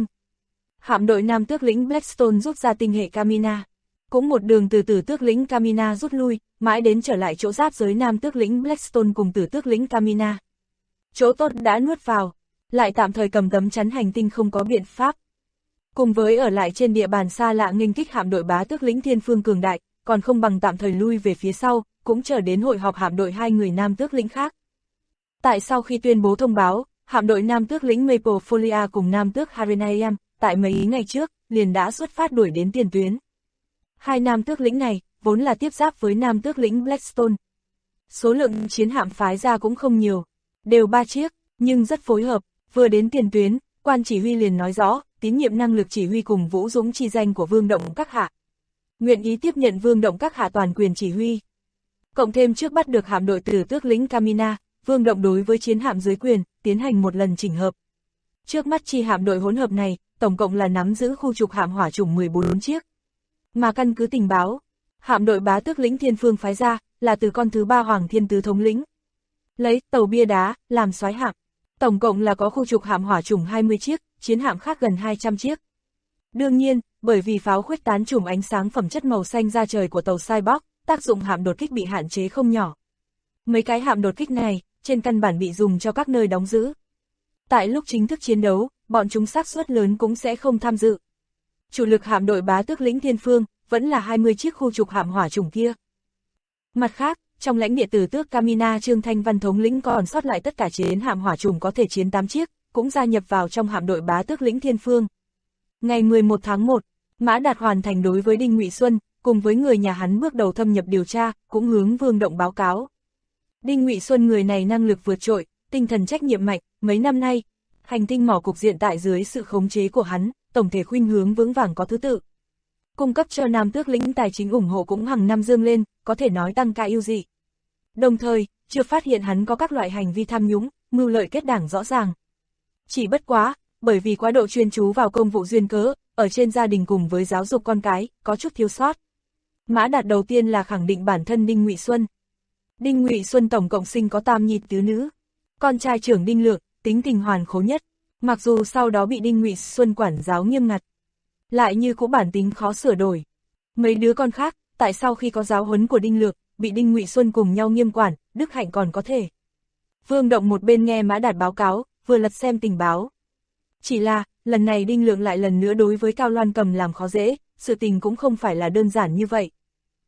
Hạm đội nam tước lĩnh Blackstone rút ra tinh hệ Camina. Cũng một đường từ tử tước lĩnh Camina rút lui, mãi đến trở lại chỗ giáp giới nam tước lĩnh Blackstone cùng tử tước lĩnh Camina. Chỗ tốt đã nuốt vào, lại tạm thời cầm tấm chắn hành tinh không có biện pháp. Cùng với ở lại trên địa bàn xa lạ nghênh kích hạm đội bá tước lĩnh Thiên Phương cường đại, còn không bằng tạm thời lui về phía sau, cũng chờ đến hội họp hạm đội hai người nam tước lĩnh khác. Tại sau khi tuyên bố thông báo, hạm đội nam tước lĩnh Maple Folia cùng nam tước Harenaiam, tại mấy ngày trước, liền đã xuất phát đuổi đến tiền tuyến. Hai nam tước lĩnh này, vốn là tiếp giáp với nam tước lĩnh Blackstone. Số lượng chiến hạm phái ra cũng không nhiều, đều 3 chiếc, nhưng rất phối hợp, vừa đến tiền tuyến, quan chỉ huy liền nói rõ, tín nhiệm năng lực chỉ huy cùng vũ dũng chi danh của Vương Động các hạ. Nguyện ý tiếp nhận Vương Động các hạ toàn quyền chỉ huy. Cộng thêm trước bắt được hạm đội tử tước lĩnh Camina, Vương Động đối với chiến hạm dưới quyền, tiến hành một lần chỉnh hợp. Trước mắt chi hạm đội hỗn hợp này, tổng cộng là nắm giữ khu trục hạm hỏa chủng 14 chiếc. Mà căn cứ tình báo, hạm đội bá tước lĩnh Thiên Phương phái ra, là từ con thứ 3 Hoàng Thiên Tứ thống lĩnh. Lấy tàu bia đá, làm soái hạm. Tổng cộng là có khu trục hạm hỏa chủng 20 chiếc, chiến hạm khác gần 200 chiếc. Đương nhiên, bởi vì pháo khuếch tán chùm ánh sáng phẩm chất màu xanh ra trời của tàu Cyborg, tác dụng hạm đột kích bị hạn chế không nhỏ. Mấy cái hạm đột kích này, trên căn bản bị dùng cho các nơi đóng giữ. Tại lúc chính thức chiến đấu, bọn chúng xác suất lớn cũng sẽ không tham dự. Chủ lực hạm đội bá tước lĩnh Thiên Phương, vẫn là 20 chiếc khu trục hạm hỏa chủng kia. Mặt khác, trong lãnh địa tử tước Camina Trương Thanh Văn thống lĩnh còn sót lại tất cả chiến hạm hỏa chủng có thể chiến 8 chiếc, cũng gia nhập vào trong hạm đội bá tước lĩnh Thiên Phương. Ngày 11 tháng 1, Mã Đạt hoàn thành đối với Đinh Ngụy Xuân, cùng với người nhà hắn bước đầu thâm nhập điều tra, cũng hướng Vương Động báo cáo. Đinh Ngụy Xuân người này năng lực vượt trội, tinh thần trách nhiệm mạnh, mấy năm nay, hành tinh mỏ cục diện tại dưới sự khống chế của hắn, tổng thể khuynh hướng vững vàng có thứ tự. Cung cấp cho nam tước lĩnh tài chính ủng hộ cũng hàng năm dương lên, có thể nói tăng ca ưu dị. Đồng thời, chưa phát hiện hắn có các loại hành vi tham nhũng, mưu lợi kết đảng rõ ràng. Chỉ bất quá, bởi vì quá độ chuyên chú vào công vụ duyên cớ, ở trên gia đình cùng với giáo dục con cái, có chút thiếu sót. Mã Đạt đầu tiên là khẳng định bản thân Đinh Ngụy Xuân. Đinh Ngụy Xuân tổng cộng sinh có tam nhi tứ nữ. Con trai trưởng Đinh Lượng, tính tình hoàn khố nhất, mặc dù sau đó bị Đinh Ngụy Xuân quản giáo nghiêm ngặt, lại như cũ bản tính khó sửa đổi. Mấy đứa con khác, tại sau khi có giáo huấn của Đinh Lượng, bị Đinh Ngụy Xuân cùng nhau nghiêm quản, đức hạnh còn có thể. Vương Động một bên nghe Mã Đạt báo cáo, vừa lật xem tình báo. Chỉ là, lần này Đinh Lượng lại lần nữa đối với Cao Loan Cầm làm khó dễ, sự tình cũng không phải là đơn giản như vậy.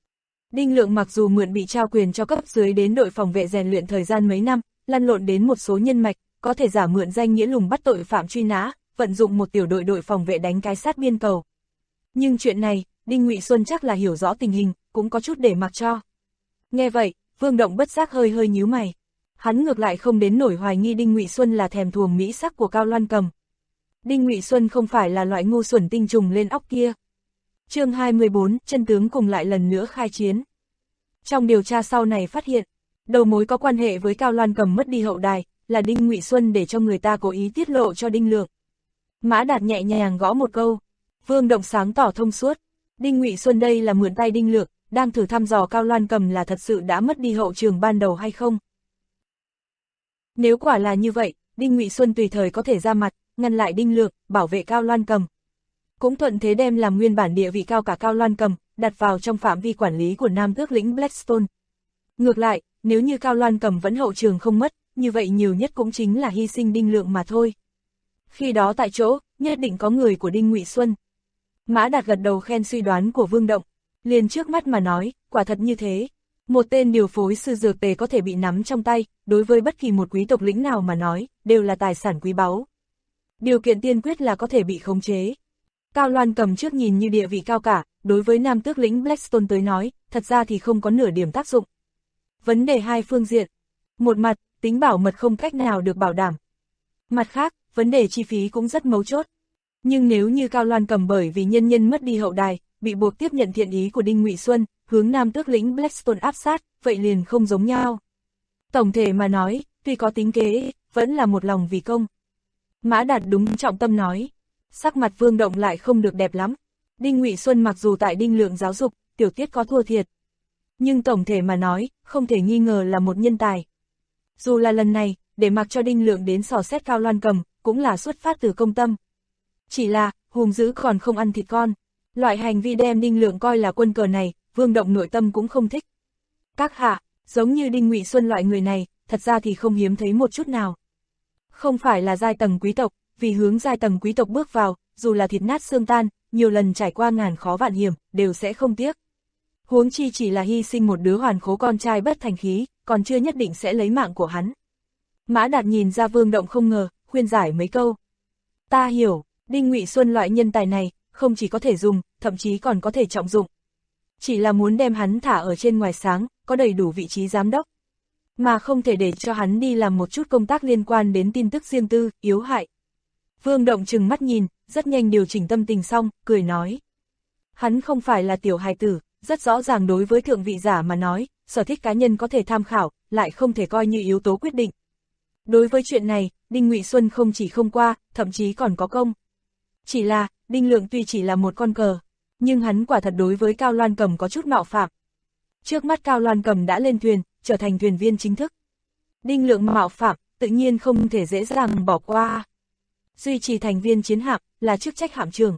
Đinh Lượng mặc dù mượn bị trao quyền cho cấp dưới đến đội phòng vệ rèn luyện thời gian mấy năm, lăn lộn đến một số nhân mạch, có thể giả mượn danh nghĩa lùng bắt tội phạm truy nã, vận dụng một tiểu đội phòng vệ đánh cái sát biên cầu. Nhưng chuyện này, Đinh Ngụy Xuân chắc là hiểu rõ tình hình, cũng có chút để mặc cho. Nghe vậy, Vương Động bất giác hơi nhíu mày. Hắn ngược lại không đến nổi hoài nghi Đinh Ngụy Xuân là thèm thuồng mỹ sắc của Cao Loan Cầm. Đinh Ngụy Xuân không phải là loại ngu xuẩn tinh trùng lên óc kia. Chương 24, chân tướng cùng lại lần nữa khai chiến. Trong điều tra sau này phát hiện, đầu mối có quan hệ với Cao Loan Cầm mất đi hậu đài, là Đinh Ngụy Xuân để cho người ta cố ý tiết lộ cho Đinh Lượng. Mã Đạt nhẹ nhàng gõ một câu, Vương Động sáng tỏ thông suốt. Đinh Ngụy Xuân đây là mượn tay Đinh Lượng, đang thử thăm dò Cao Loan Cầm là thật sự đã mất đi hậu trường ban đầu hay không. Nếu quả là như vậy, Đinh Ngụy Xuân tùy thời có thể ra mặt, ngăn lại Đinh Lượng, bảo vệ Cao Loan Cầm. Cũng thuận thế đem làm nguyên bản địa vị cao cả Cao Loan Cầm, đặt vào trong phạm vi quản lý của nam tước lĩnh Blackstone. Ngược lại, nếu như Cao Loan Cầm vẫn hậu trường không mất, như vậy nhiều nhất cũng chính là hy sinh Đinh Lượng mà thôi. Khi đó tại chỗ, nhất định có người của Đinh Ngụy Xuân. Mã Đạt gật đầu khen suy đoán của Vương Động, liền trước mắt mà nói, quả thật như thế. Một tên điều phối sư dược tề có thể bị nắm trong tay, đối với bất kỳ một quý tộc lĩnh nào mà nói, đều là tài sản quý báu. Điều kiện tiên quyết là có thể bị khống chế. Cao Loan Cầm trước nhìn như địa vị cao cả, đối với nam tước lĩnh Blackstone tới nói, thật ra thì không có nửa điểm tác dụng. Vấn đề hai phương diện. Một mặt, tính bảo mật không cách nào được bảo đảm. Mặt khác, vấn đề chi phí cũng rất mấu chốt. Nhưng nếu như Cao Loan Cầm bởi vì nhân mất đi hậu đài, bị buộc tiếp nhận thiện ý của Đinh Ngụy Xuân, hướng nam tước lĩnh Blackstone áp sát, vậy liền không giống nhau. Tổng thể mà nói, tuy có tính kế, vẫn là một lòng vì công. Mã Đạt đúng trọng tâm nói. Sắc mặt Vương Động lại không được đẹp lắm. Đinh Ngụy Xuân mặc dù tại Đinh Lượng giáo dục, tiểu tiết có thua thiệt. Nhưng tổng thể mà nói, không thể nghi ngờ là một nhân tài. Dù là lần này, để mặc cho Đinh Lượng đến dò xét Cao Loan Cầm, cũng là xuất phát từ công tâm. Chỉ là, hùng dữ còn không ăn thịt con. Loại hành vi đem Đinh Lượng coi là quân cờ này, Vương Động nội tâm cũng không thích. Các hạ, giống như Đinh Ngụy Xuân loại người này, thật ra thì không hiếm thấy một chút nào. Không phải là giai tầng quý tộc, vì hướng giai tầng quý tộc bước vào, dù là thịt nát xương tan, nhiều lần trải qua ngàn khó vạn hiểm, đều sẽ không tiếc. Huống chi chỉ là hy sinh một đứa hoàn khố con trai bất thành khí, còn chưa nhất định sẽ lấy mạng của hắn. Mã Đạt nhìn ra Vương Động không ngờ, khuyên giải mấy câu. Ta hiểu, Đinh Ngụy Xuân loại nhân tài này, không chỉ có thể dùng, thậm chí còn có thể trọng dụng. Chỉ là muốn đem hắn thả ở trên ngoài sáng, có đầy đủ vị trí giám đốc. Mà không thể để cho hắn đi làm một chút công tác liên quan đến tin tức riêng tư, yếu hại. Vương Động trừng mắt nhìn, rất nhanh điều chỉnh tâm tình xong, cười nói. Hắn không phải là tiểu hài tử, rất rõ ràng đối với thượng vị giả mà nói, sở thích cá nhân có thể tham khảo, lại không thể coi như yếu tố quyết định. Đối với chuyện này, Đinh Ngụy Xuân không chỉ không qua, thậm chí còn có công. Chỉ là, Đinh Lượng tuy chỉ là một con cờ, nhưng hắn quả thật đối với Cao Loan Cầm có chút mạo phạm. Trước mắt Cao Loan Cầm đã lên thuyền, trở thành thuyền viên chính thức. Đinh Lượng mạo phạm, tự nhiên không thể dễ dàng bỏ qua. Duy trì thành viên chiến hạm, là chức trách hạm trưởng.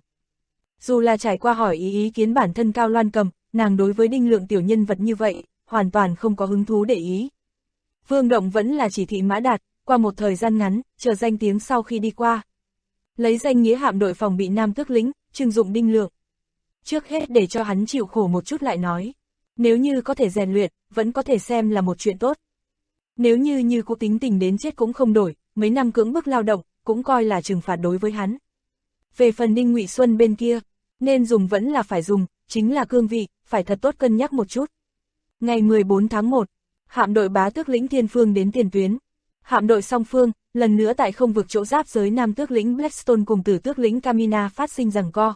Dù là trải qua hỏi ý kiến bản thân Cao Loan Cầm, nàng đối với Đinh Lượng tiểu nhân vật như vậy, hoàn toàn không có hứng thú để ý. Vương Động vẫn là chỉ thị Mã Đạt, qua một thời gian ngắn, chờ danh tiếng sau khi đi qua. Lấy danh nghĩa hạm đội phòng bị Nam Tước lính, trưng dụng Đinh Lượng. Trước hết để cho hắn chịu khổ một chút lại nói. Nếu như có thể rèn luyện, vẫn có thể xem là một chuyện tốt. Nếu như cô tính tình đến chết cũng không đổi, mấy năm cưỡng bức lao động, cũng coi là trừng phạt đối với hắn. Về phần Đinh Ngụy Xuân bên kia, nên dùng vẫn là phải dùng, chính là cương vị, phải thật tốt cân nhắc một chút. Ngày 14 tháng 1, hạm đội Bá Tước lĩnh Thiên Phương đến tiền tuyến. Hạm đội song phương, lần nữa tại không vực chỗ giáp giới Nam Tước lĩnh Blackstone cùng Tử Tước lĩnh Camina phát sinh giằng co.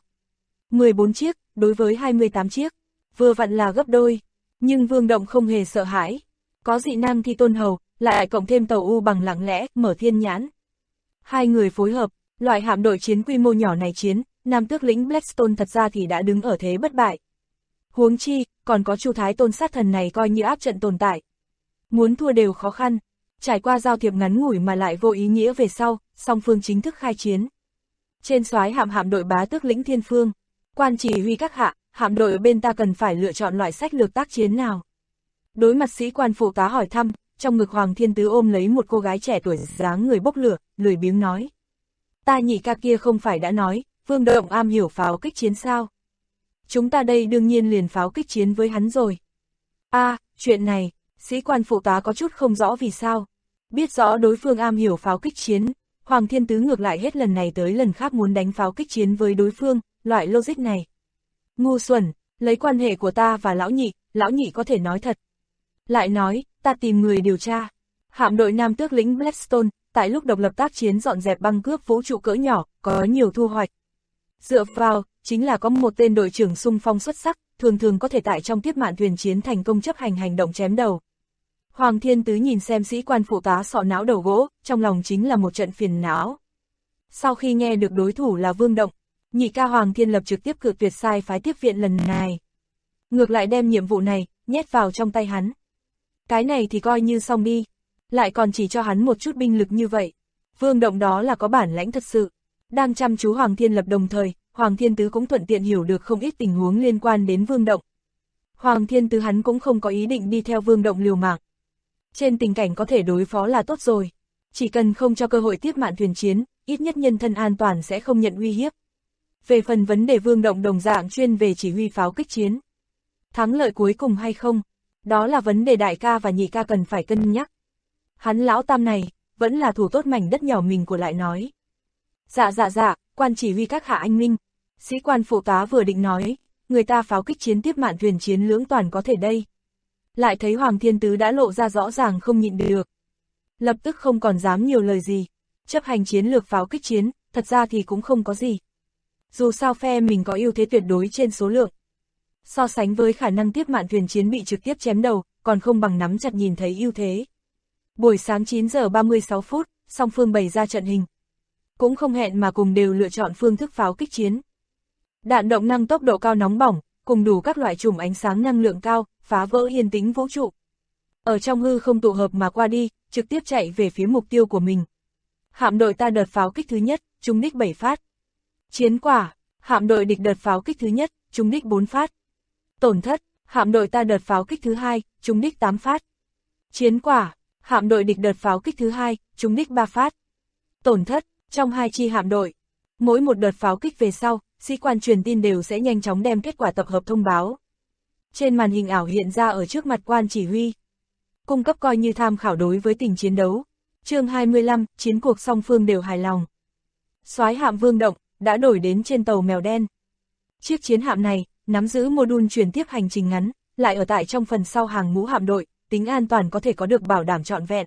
14 chiếc, đối với 28 chiếc, vừa vặn là gấp đôi, nhưng Vương Động không hề sợ hãi. Có dị năng Thi Tôn Hầu, lại cộng thêm tàu U bằng lặng lẽ, mở thiên nhãn. Hai người phối hợp, loại hạm đội chiến quy mô nhỏ này chiến, Nam Tước lĩnh Blackstone thật ra thì đã đứng ở thế bất bại. Huống chi, còn có Chu Thái Tôn sát thần này coi như áp trận tồn tại. Muốn thua đều khó khăn, trải qua giao thiệp ngắn ngủi mà lại vô ý nghĩa về sau, song phương chính thức khai chiến. Trên soái hạm đội Bá Tước lĩnh Thiên Phương, quan chỉ huy các hạ, hạm đội ở bên ta cần phải lựa chọn loại sách lược tác chiến nào. Đối mặt sĩ quan phụ tá hỏi thăm, trong ngực Hoàng Thiên Tứ ôm lấy một cô gái trẻ tuổi dáng người bốc lửa, lười biếng nói. Ta nhị ca kia không phải đã nói, Vương Động am hiểu pháo kích chiến sao? Chúng ta đây đương nhiên liền pháo kích chiến với hắn rồi. Chuyện này, sĩ quan phụ tá có chút không rõ vì sao. Biết rõ đối phương am hiểu pháo kích chiến, Hoàng Thiên Tứ ngược lại hết lần này tới lần khác muốn đánh pháo kích chiến với đối phương, loại logic này. Ngu xuẩn, lấy quan hệ của ta và lão nhị có thể nói thật. Lại nói, ta tìm người điều tra. Hạm đội Nam Tước lĩnh Blackstone, tại lúc độc lập tác chiến dọn dẹp băng cướp vũ trụ cỡ nhỏ, có nhiều thu hoạch. Dựa vào, chính là có một tên đội trưởng xung phong xuất sắc, thường có thể tại trong tiếp mạn thuyền chiến thành công chấp hành động chém đầu. Hoàng Thiên Tứ nhìn xem sĩ quan phụ tá sọ não đầu gỗ, trong lòng chính là một trận phiền não. Sau khi nghe được đối thủ là Vương Động, nhị ca Hoàng Thiên Lập trực tiếp cự tuyệt sai phái tiếp viện lần này. Ngược lại đem nhiệm vụ này, nhét vào trong tay hắn. Cái này thì coi như xong đi, lại còn chỉ cho hắn một chút binh lực như vậy. Vương Động đó là có bản lãnh thật sự. Đang chăm chú Hoàng Thiên Lập đồng thời, Hoàng Thiên Tứ cũng thuận tiện hiểu được không ít tình huống liên quan đến Vương Động. Hoàng Thiên Tứ hắn cũng không có ý định đi theo Vương Động liều mạng. Trên tình cảnh có thể đối phó là tốt rồi. Chỉ cần không cho cơ hội tiếp mạn thuyền chiến, ít nhất nhân thân an toàn sẽ không nhận uy hiếp. Về phần vấn đề Vương Động đồng dạng chuyên về chỉ huy pháo kích chiến. Thắng lợi cuối cùng hay không, đó là vấn đề đại ca và nhị ca cần phải cân nhắc. Hắn lão tam này, vẫn là thủ tốt mảnh đất nhỏ mình của lại nói. Dạ, quan chỉ huy các hạ anh minh. Sĩ quan phụ tá vừa định nói, người ta pháo kích chiến tiếp mạn thuyền chiến lưỡng toàn có thể đây. Lại thấy Hoàng Thiên Tứ đã lộ ra rõ ràng không nhịn được. Lập tức không còn dám nhiều lời gì. Chấp hành chiến lược pháo kích chiến, thật ra thì cũng không có gì. Dù sao phe mình có ưu thế tuyệt đối trên số lượng. So sánh với khả năng tiếp mạn thuyền chiến bị trực tiếp chém đầu, còn không bằng nắm chặt nhìn thấy ưu thế. Buổi sáng 9 giờ 36 phút, song phương bày ra trận hình. Cũng không hẹn mà cùng đều lựa chọn phương thức pháo kích chiến. Đạn động năng tốc độ cao nóng bỏng, cùng đủ các loại chùm ánh sáng năng lượng cao, phá vỡ yên tĩnh vũ trụ. Ở trong hư không tụ hợp mà qua đi, trực tiếp chạy về phía mục tiêu của mình. Hạm đội ta đợt pháo kích thứ nhất, trúng đích 7 phát. Chiến quả, hạm đội địch đợt pháo kích thứ nhất, trúng đích 4 phát. Tổn thất, hạm đội ta đợt pháo kích thứ hai, trúng đích 8 phát. Chiến quả, hạm đội địch đợt pháo kích thứ hai, trúng đích 3 phát. Tổn thất, trong hai chi hạm đội. Mỗi một đợt pháo kích về sau, sĩ quan truyền tin đều sẽ nhanh chóng đem kết quả tập hợp thông báo. Trên màn hình ảo hiện ra ở trước mặt quan chỉ huy. Cung cấp coi như tham khảo đối với tình chiến đấu. Chương 25, chiến cuộc song phương đều hài lòng. Soái hạm Vương Động đã đổi đến trên tàu Mèo Đen. Chiếc chiến hạm này nắm giữ mô-đun truyền tiếp hành trình ngắn, lại ở tại trong phần sau hàng ngũ hạm đội, tính an toàn có thể có được bảo đảm trọn vẹn.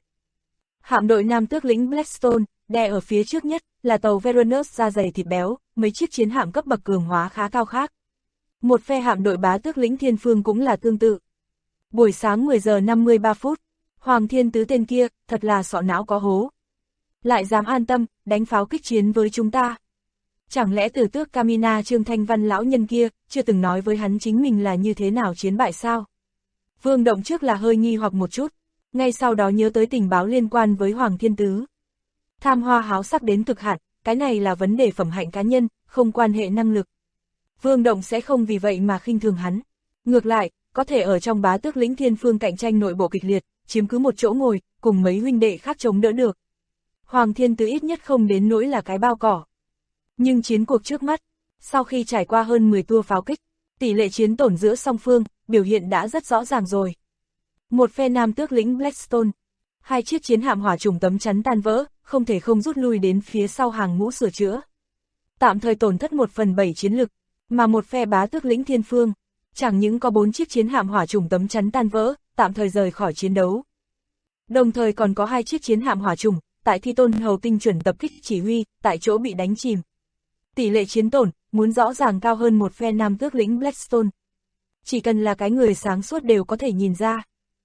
Hạm đội Nam Tước lĩnh Blackstone đè ở phía trước nhất là tàu Veronus da dày thịt béo, mấy chiếc chiến hạm cấp bậc cường hóa khá cao khác. Một phe hạm đội Bá Tước lĩnh Thiên Phương cũng là tương tự. Buổi sáng 10 giờ 53 phút, Hoàng Thiên Tứ tên kia, thật là sọ não có hố. Lại dám an tâm, đánh pháo kích chiến với chúng ta. Chẳng lẽ Tử Tước Camina Trương Thanh Văn lão nhân kia, chưa từng nói với hắn chính mình là như thế nào chiến bại sao? Vương Động trước là hơi nghi hoặc một chút, ngay sau đó nhớ tới tình báo liên quan với Hoàng Thiên Tứ. Tham hoa háo sắc đến cực hạn, cái này là vấn đề phẩm hạnh cá nhân, không quan hệ năng lực. Vương Động sẽ không vì vậy mà khinh thường hắn. Ngược lại, có thể ở trong Bá Tước lĩnh Thiên Phương cạnh tranh nội bộ kịch liệt, chiếm cứ một chỗ ngồi, cùng mấy huynh đệ khác chống đỡ được. Hoàng Thiên Tứ ít nhất không đến nỗi là cái bao cỏ. Nhưng chiến cuộc trước mắt, sau khi trải qua hơn 10 tua pháo kích, tỷ lệ chiến tổn giữa song phương, biểu hiện đã rất rõ ràng rồi. Một phe Nam Tước lĩnh Blackstone, hai chiếc chiến hạm hỏa trùng tấm chắn tan vỡ, không thể không rút lui đến phía sau hàng ngũ sửa chữa. Tạm thời tổn thất 1/7 chiến lực, mà một phe Bá Tước lĩnh Thiên Phương, chẳng những có 4 chiếc chiến hạm hỏa trùng tấm chắn tan vỡ, tạm thời rời khỏi chiến đấu. Đồng thời còn có 2 chiếc chiến hạm hỏa trùng, tại Thi Tôn Hầu tinh chuẩn tập kích chỉ huy, tại chỗ bị đánh chìm. Tỷ lệ chiến tổn, muốn rõ ràng cao hơn một phe Nam Tước lĩnh Blackstone. Chỉ cần là cái người sáng suốt đều có thể nhìn ra.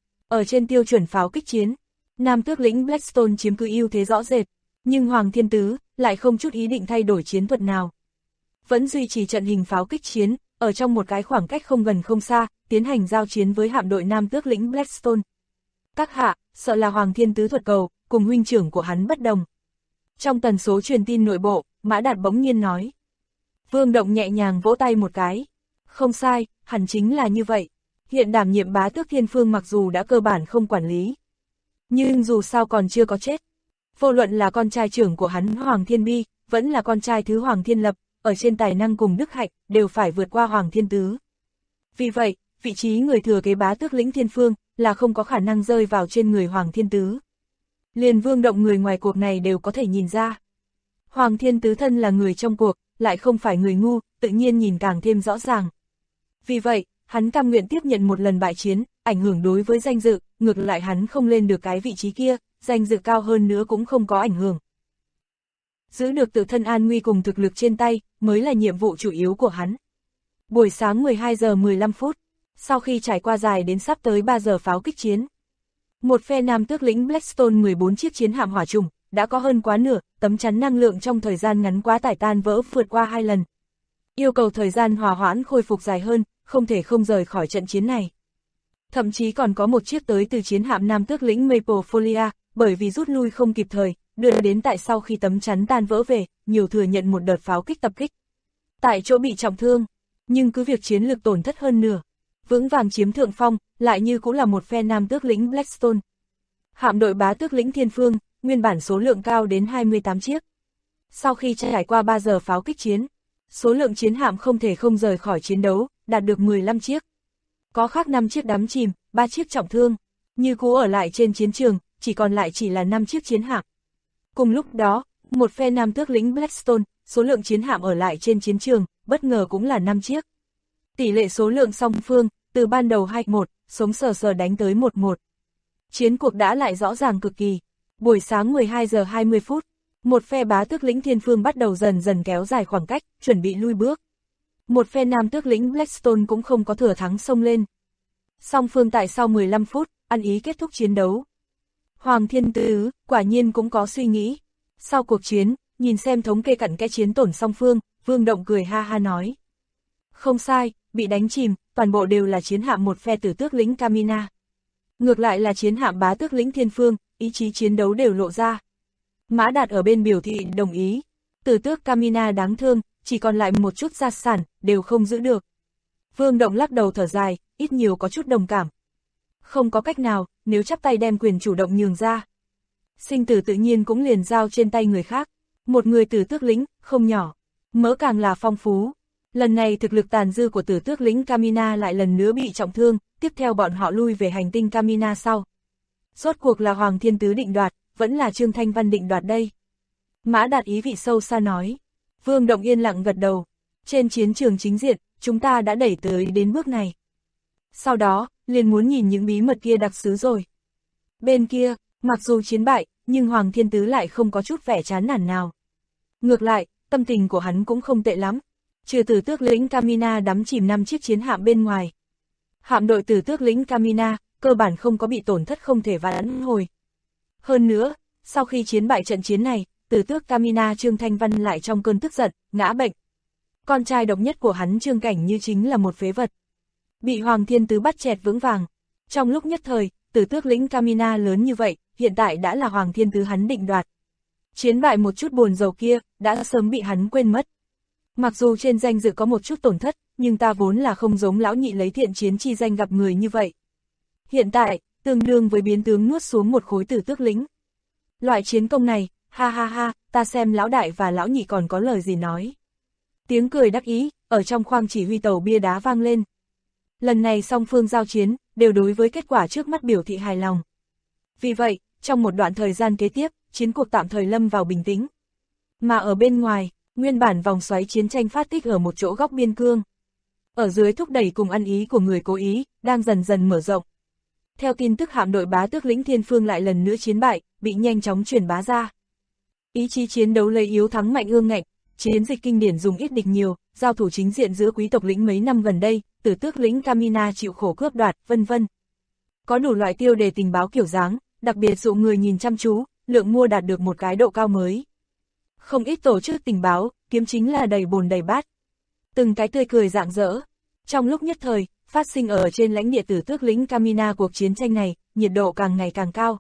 Ở trên tiêu chuẩn pháo kích chiến, Nam Tước lĩnh Blackstone chiếm cứ ưu thế rõ rệt, nhưng Hoàng Thiên Tứ lại không chút ý định thay đổi chiến thuật nào. Vẫn duy trì trận hình pháo kích chiến, ở trong một cái khoảng cách không gần không xa, tiến hành giao chiến với hạm đội Nam Tước lĩnh Blackstone. Các hạ, sợ là Hoàng Thiên Tứ thuật cầu, cùng huynh trưởng của hắn bất đồng. Trong tần số truyền tin nội bộ, Mã Đạt bỗng nhiên nói. Vương Động nhẹ nhàng vỗ tay một cái. Không sai, hẳn chính là như vậy. Hiện đảm nhiệm Bá Tước Thiên Phương mặc dù đã cơ bản không quản lý, nhưng dù sao còn chưa có chết. Vô luận là con trai trưởng của hắn Hoàng Thiên Bi, vẫn là con trai thứ Hoàng Thiên Lập, ở trên tài năng cùng đức hạnh, đều phải vượt qua Hoàng Thiên Tứ. Vì vậy, vị trí người thừa kế Bá Tước lĩnh Thiên Phương, là không có khả năng rơi vào trên người Hoàng Thiên Tứ. Liền Vương Động người ngoài cuộc này đều có thể nhìn ra. Hoàng Thiên Tứ thân là người trong cuộc, lại không phải người ngu, tự nhiên nhìn càng thêm rõ ràng. Vì vậy, hắn cam nguyện tiếp nhận một lần bại chiến, ảnh hưởng đối với danh dự, ngược lại hắn không lên được cái vị trí kia, danh dự cao hơn nữa cũng không có ảnh hưởng. Giữ được tự thân an nguy cùng thực lực trên tay, mới là nhiệm vụ chủ yếu của hắn. Buổi sáng 12 giờ 15 phút, sau khi trải qua dài đến sắp tới 3 giờ pháo kích chiến, một phe Nam Tước lĩnh Blackstone 14 chiếc chiến hạm hỏa trùng, đã có hơn quá nửa, tấm chắn năng lượng trong thời gian ngắn quá tải tan vỡ vượt qua 2 lần. Yêu cầu thời gian hòa hoãn khôi phục dài hơn, không thể không rời khỏi trận chiến này. Thậm chí còn có một chiếc tới từ chiến hạm Nam Tước lĩnh Maple Folia, bởi vì rút lui không kịp thời, đưa đến tại sau khi tấm chắn tan vỡ về, nhiều thừa nhận một đợt pháo kích tập kích. Tại chỗ bị trọng thương, nhưng cứ việc chiến lực tổn thất hơn nửa, vững vàng chiếm thượng phong, lại như cũng là một phe Nam Tước lĩnh Blackstone. Hạm đội Bá Tước lĩnh Thiên Phương, nguyên bản số lượng cao đến 28 chiếc. Sau khi trải qua 3 giờ pháo kích chiến, số lượng chiến hạm không thể không rời khỏi chiến đấu, đạt được 15 chiếc. Có khác 5 chiếc đắm chìm, 3 chiếc trọng thương, như cũ ở lại trên chiến trường, chỉ còn lại chỉ là 5 chiếc chiến hạm. Cùng lúc đó, một phe Nam Tước lĩnh Blackstone, số lượng chiến hạm ở lại trên chiến trường, bất ngờ cũng là 5 chiếc. Tỷ lệ số lượng song phương, từ ban đầu 2-1, sống sờ sờ đánh tới 1-1. Chiến cuộc đã lại rõ ràng cực kỳ. Buổi sáng 12 giờ 20 phút, một phe Bá Tước lĩnh Thiên Phương bắt đầu dần dần kéo dài khoảng cách, chuẩn bị lui bước. Một phe Nam Tước lĩnh Blackstone cũng không có thừa thắng xông lên. Song phương tại sau 15 phút, ăn ý kết thúc chiến đấu. Hoàng Thiên Tứ, quả nhiên cũng có suy nghĩ. Sau cuộc chiến, nhìn xem thống kê cặn kẽ chiến tổn song phương, Vương Động cười ha ha nói. Không sai, bị đánh chìm, toàn bộ đều là chiến hạm một phe Tử Tước lĩnh Camina. Ngược lại là chiến hạm Bá Tước lĩnh Thiên Phương, ý chí chiến đấu đều lộ ra. Mã Đạt ở bên biểu thị đồng ý. Tử Tước Camina đáng thương, chỉ còn lại một chút gia sản, đều không giữ được. Vương Động lắc đầu thở dài, ít nhiều có chút đồng cảm. Không có cách nào, nếu chắp tay đem quyền chủ động nhường ra. Sinh tử tự nhiên cũng liền giao trên tay người khác. Một người Tử Tước lĩnh, không nhỏ, mỡ càng là phong phú. Lần này thực lực tàn dư của Tử Tước lĩnh Camina lại lần nữa bị trọng thương, tiếp theo bọn họ lui về hành tinh Camina sau. Rốt cuộc là Hoàng Thiên Tứ định đoạt, vẫn là Trương Thanh Văn định đoạt đây. Mã Đạt ý vị sâu xa nói. Vương Động yên lặng gật đầu. Trên chiến trường chính diện, chúng ta đã đẩy tới đến bước này. Sau đó, liền muốn nhìn những bí mật kia đặc sứ rồi. Bên kia, mặc dù chiến bại, nhưng Hoàng Thiên Tứ lại không có chút vẻ chán nản nào. Ngược lại, tâm tình của hắn cũng không tệ lắm. Trừ Tử Tước lĩnh Camina đắm chìm 5 chiếc chiến hạm bên ngoài. Hạm đội Tử Tước lĩnh Camina, cơ bản không có bị tổn thất không thể vãn hồi. Hơn nữa, sau khi chiến bại trận chiến này, Tử Tước Camina Trương Thanh Văn lại trong cơn tức giận, ngã bệnh. Con trai độc nhất của hắn Trương Cảnh Như chính là một phế vật. Bị Hoàng Thiên Tứ bắt chẹt vững vàng. Trong lúc nhất thời, Tử Tước lĩnh Camina lớn như vậy, hiện tại đã là Hoàng Thiên Tứ hắn định đoạt. Chiến bại một chút buồn rầu kia, đã sớm bị hắn quên mất. Mặc dù trên danh dự có một chút tổn thất, nhưng ta vốn là không giống lão nhị lấy thiện chiến chi danh gặp người như vậy. Hiện tại, tương đương với biến tướng nuốt xuống một khối Tử Tước lĩnh. Loại chiến công này, ha ha ha, ta xem lão đại và lão nhị còn có lời gì nói. Tiếng cười đắc ý, ở trong khoang chỉ huy tàu bia đá vang lên. Lần này song phương giao chiến, đều đối với kết quả trước mắt biểu thị hài lòng. Vì vậy, trong một đoạn thời gian kế tiếp, chiến cuộc tạm thời lâm vào bình tĩnh. Mà ở bên ngoài, nguyên bản vòng xoáy chiến tranh phát tích ở một chỗ góc biên cương. Ở dưới thúc đẩy cùng ăn ý của người cố ý, đang dần dần mở rộng. Theo tin tức hạm đội Bá Tước lĩnh Thiên Phương lại lần nữa chiến bại, bị nhanh chóng truyền bá ra. Ý chí chiến đấu lấy yếu thắng mạnh ương ngạnh, chiến dịch kinh điển dùng ít địch nhiều, giao thủ chính diện giữa quý tộc lĩnh mấy năm gần đây, Tử Tước lĩnh Camina chịu khổ cướp đoạt, vân vân. Có đủ loại tiêu đề tình báo kiểu dáng, đặc biệt dụ người nhìn chăm chú, lượng mua đạt được một cái độ cao mới. Không ít tổ chức tình báo, kiếm chính là đầy bồn đầy bát. Từng cái tươi cười rạng rỡ. Trong lúc nhất thời, phát sinh ở trên lãnh địa Tử Tước lĩnh Camina cuộc chiến tranh này, nhiệt độ càng ngày càng cao.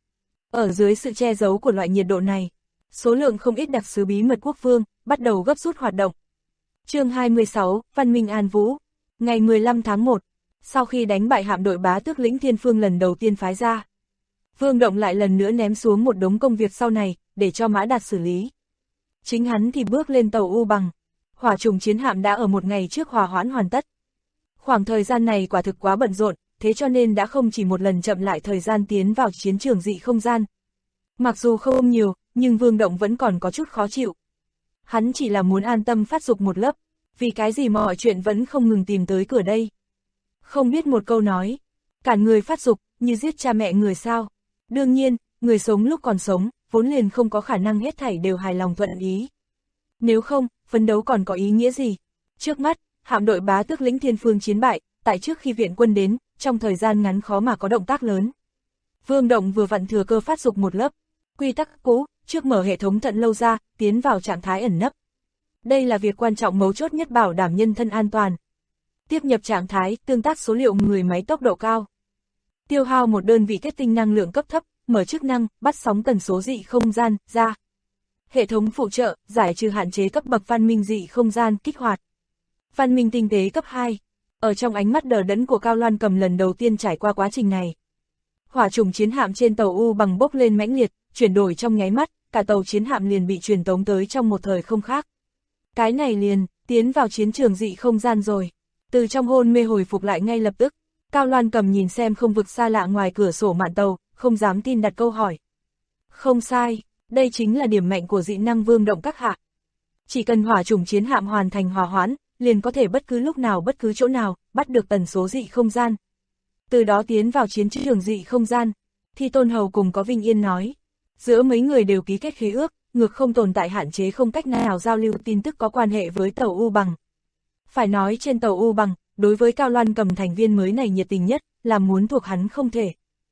Ở dưới sự che giấu của loại nhiệt độ này, số lượng không ít đặc sứ bí mật quốc vương, bắt đầu gấp rút hoạt động. Chương 26, Văn Minh An Vũ. Ngày 15 tháng 1, sau khi đánh bại hạm đội Bá Tước lĩnh Thiên Phương lần đầu tiên phái ra, Vương Động lại lần nữa ném xuống một đống công việc sau này, để cho Mã Đạt xử lý. Chính hắn thì bước lên tàu U Bằng. Hỏa trùng chiến hạm đã ở một ngày trước hòa hoãn hoàn tất. Khoảng thời gian này quả thực quá bận rộn, thế cho nên đã không chỉ một lần chậm lại thời gian tiến vào chiến trường dị không gian. Mặc dù không nhiều, nhưng Vương Động vẫn còn có chút khó chịu. Hắn chỉ là muốn an tâm phát dục một lớp, vì cái gì mọi chuyện vẫn không ngừng tìm tới cửa đây. Không biết một câu nói, cản người phát dục, như giết cha mẹ người sao. Đương nhiên, người sống lúc còn sống, vốn liền không có khả năng hết thảy đều hài lòng thuận ý. Nếu không, phấn đấu còn có ý nghĩa gì? Trước mắt, hạm đội Bá Tước lĩnh Thiên Phương chiến bại, tại trước khi viện quân đến, trong thời gian ngắn khó mà có động tác lớn. Vương Động vừa vặn thừa cơ phát dục một lớp. Quy tắc cũ, trước mở hệ thống thận lâu ra, tiến vào trạng thái ẩn nấp. Đây là việc quan trọng mấu chốt nhất bảo đảm nhân thân an toàn. Tiếp nhập trạng thái, tương tác số liệu người máy tốc độ cao. Tiêu hao một đơn vị kết tinh năng lượng cấp thấp, mở chức năng, bắt sóng tần số dị không gian, ra. Hệ thống phụ trợ, giải trừ hạn chế cấp bậc văn minh dị không gian, kích hoạt. Văn minh tinh tế cấp 2. Ở trong ánh mắt đờ đẫn của Cao Loan Cầm lần đầu tiên trải qua quá trình này. Hỏa trùng chiến hạm trên tàu U Bằng bốc lên mãnh liệt, chuyển đổi trong nháy mắt, cả tàu chiến hạm liền bị truyền tống tới trong một thời không khác. Cái này liền, tiến vào chiến trường dị không gian rồi. Từ trong hôn mê hồi phục lại ngay lập tức, Cao Loan Cầm nhìn xem không vực xa lạ ngoài cửa sổ mạn tàu, không dám tin đặt câu hỏi. Không sai, đây chính là điểm mạnh của dị năng Vương Động các hạ. Chỉ cần hỏa trùng chiến hạm hoàn thành hòa hoãn, liền có thể bất cứ lúc nào bất cứ chỗ nào, bắt được tần số dị không gian. Từ đó tiến vào chiến trường dị không gian. Thi Tôn Hầu cùng có Vinh Yên nói. Giữa mấy người đều ký kết khế ước, ngược không tồn tại hạn chế không cách nào giao lưu tin tức có quan hệ với tàu U Bằng. Phải nói trên tàu U Bằng, đối với Cao Loan Cầm thành viên mới này nhiệt tình nhất, là muốn thuộc hắn không thể.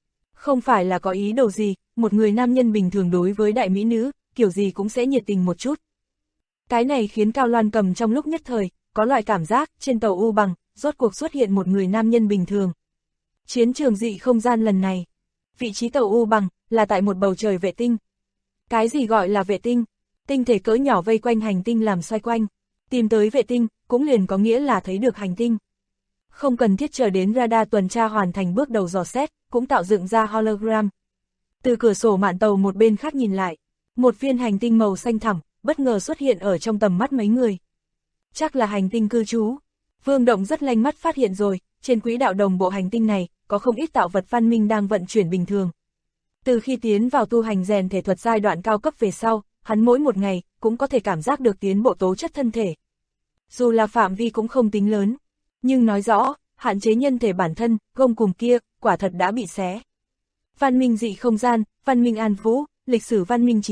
Không phải là có ý đồ gì, một người nam nhân bình thường đối với đại mỹ nữ, kiểu gì cũng sẽ nhiệt tình một chút. Cái này khiến Cao Loan Cầm trong lúc nhất thời, có loại cảm giác, trên tàu U Bằng, rốt cuộc xuất hiện một người nam nhân bình thường. Chiến trường dị không gian lần này, vị trí tàu U Bằng, là tại một bầu trời vệ tinh. Cái gì gọi là vệ tinh? Tinh thể cỡ nhỏ vây quanh hành tinh làm xoay quanh. Tìm tới vệ tinh, cũng liền có nghĩa là thấy được hành tinh. Không cần thiết chờ đến radar tuần tra hoàn thành bước đầu dò xét, cũng tạo dựng ra hologram. Từ cửa sổ mạn tàu một bên khác nhìn lại, một viên hành tinh màu xanh thẳm, bất ngờ xuất hiện ở trong tầm mắt mấy người. Chắc là hành tinh cư trú. Vương Động rất lanh mắt phát hiện rồi, trên quỹ đạo đồng bộ hành tinh này, có không ít tạo vật văn minh đang vận chuyển bình thường. Từ khi tiến vào tu hành rèn thể thuật giai đoạn cao cấp về sau, hắn mỗi một ngày, cũng có thể cảm giác được tiến bộ tố chất thân thể. Dù là phạm vi cũng không tính lớn, nhưng nói rõ, hạn chế nhân thể bản thân, gông cùm kia, quả thật đã bị xé. Văn minh dị không gian, văn minh An Vũ, lịch sử văn minh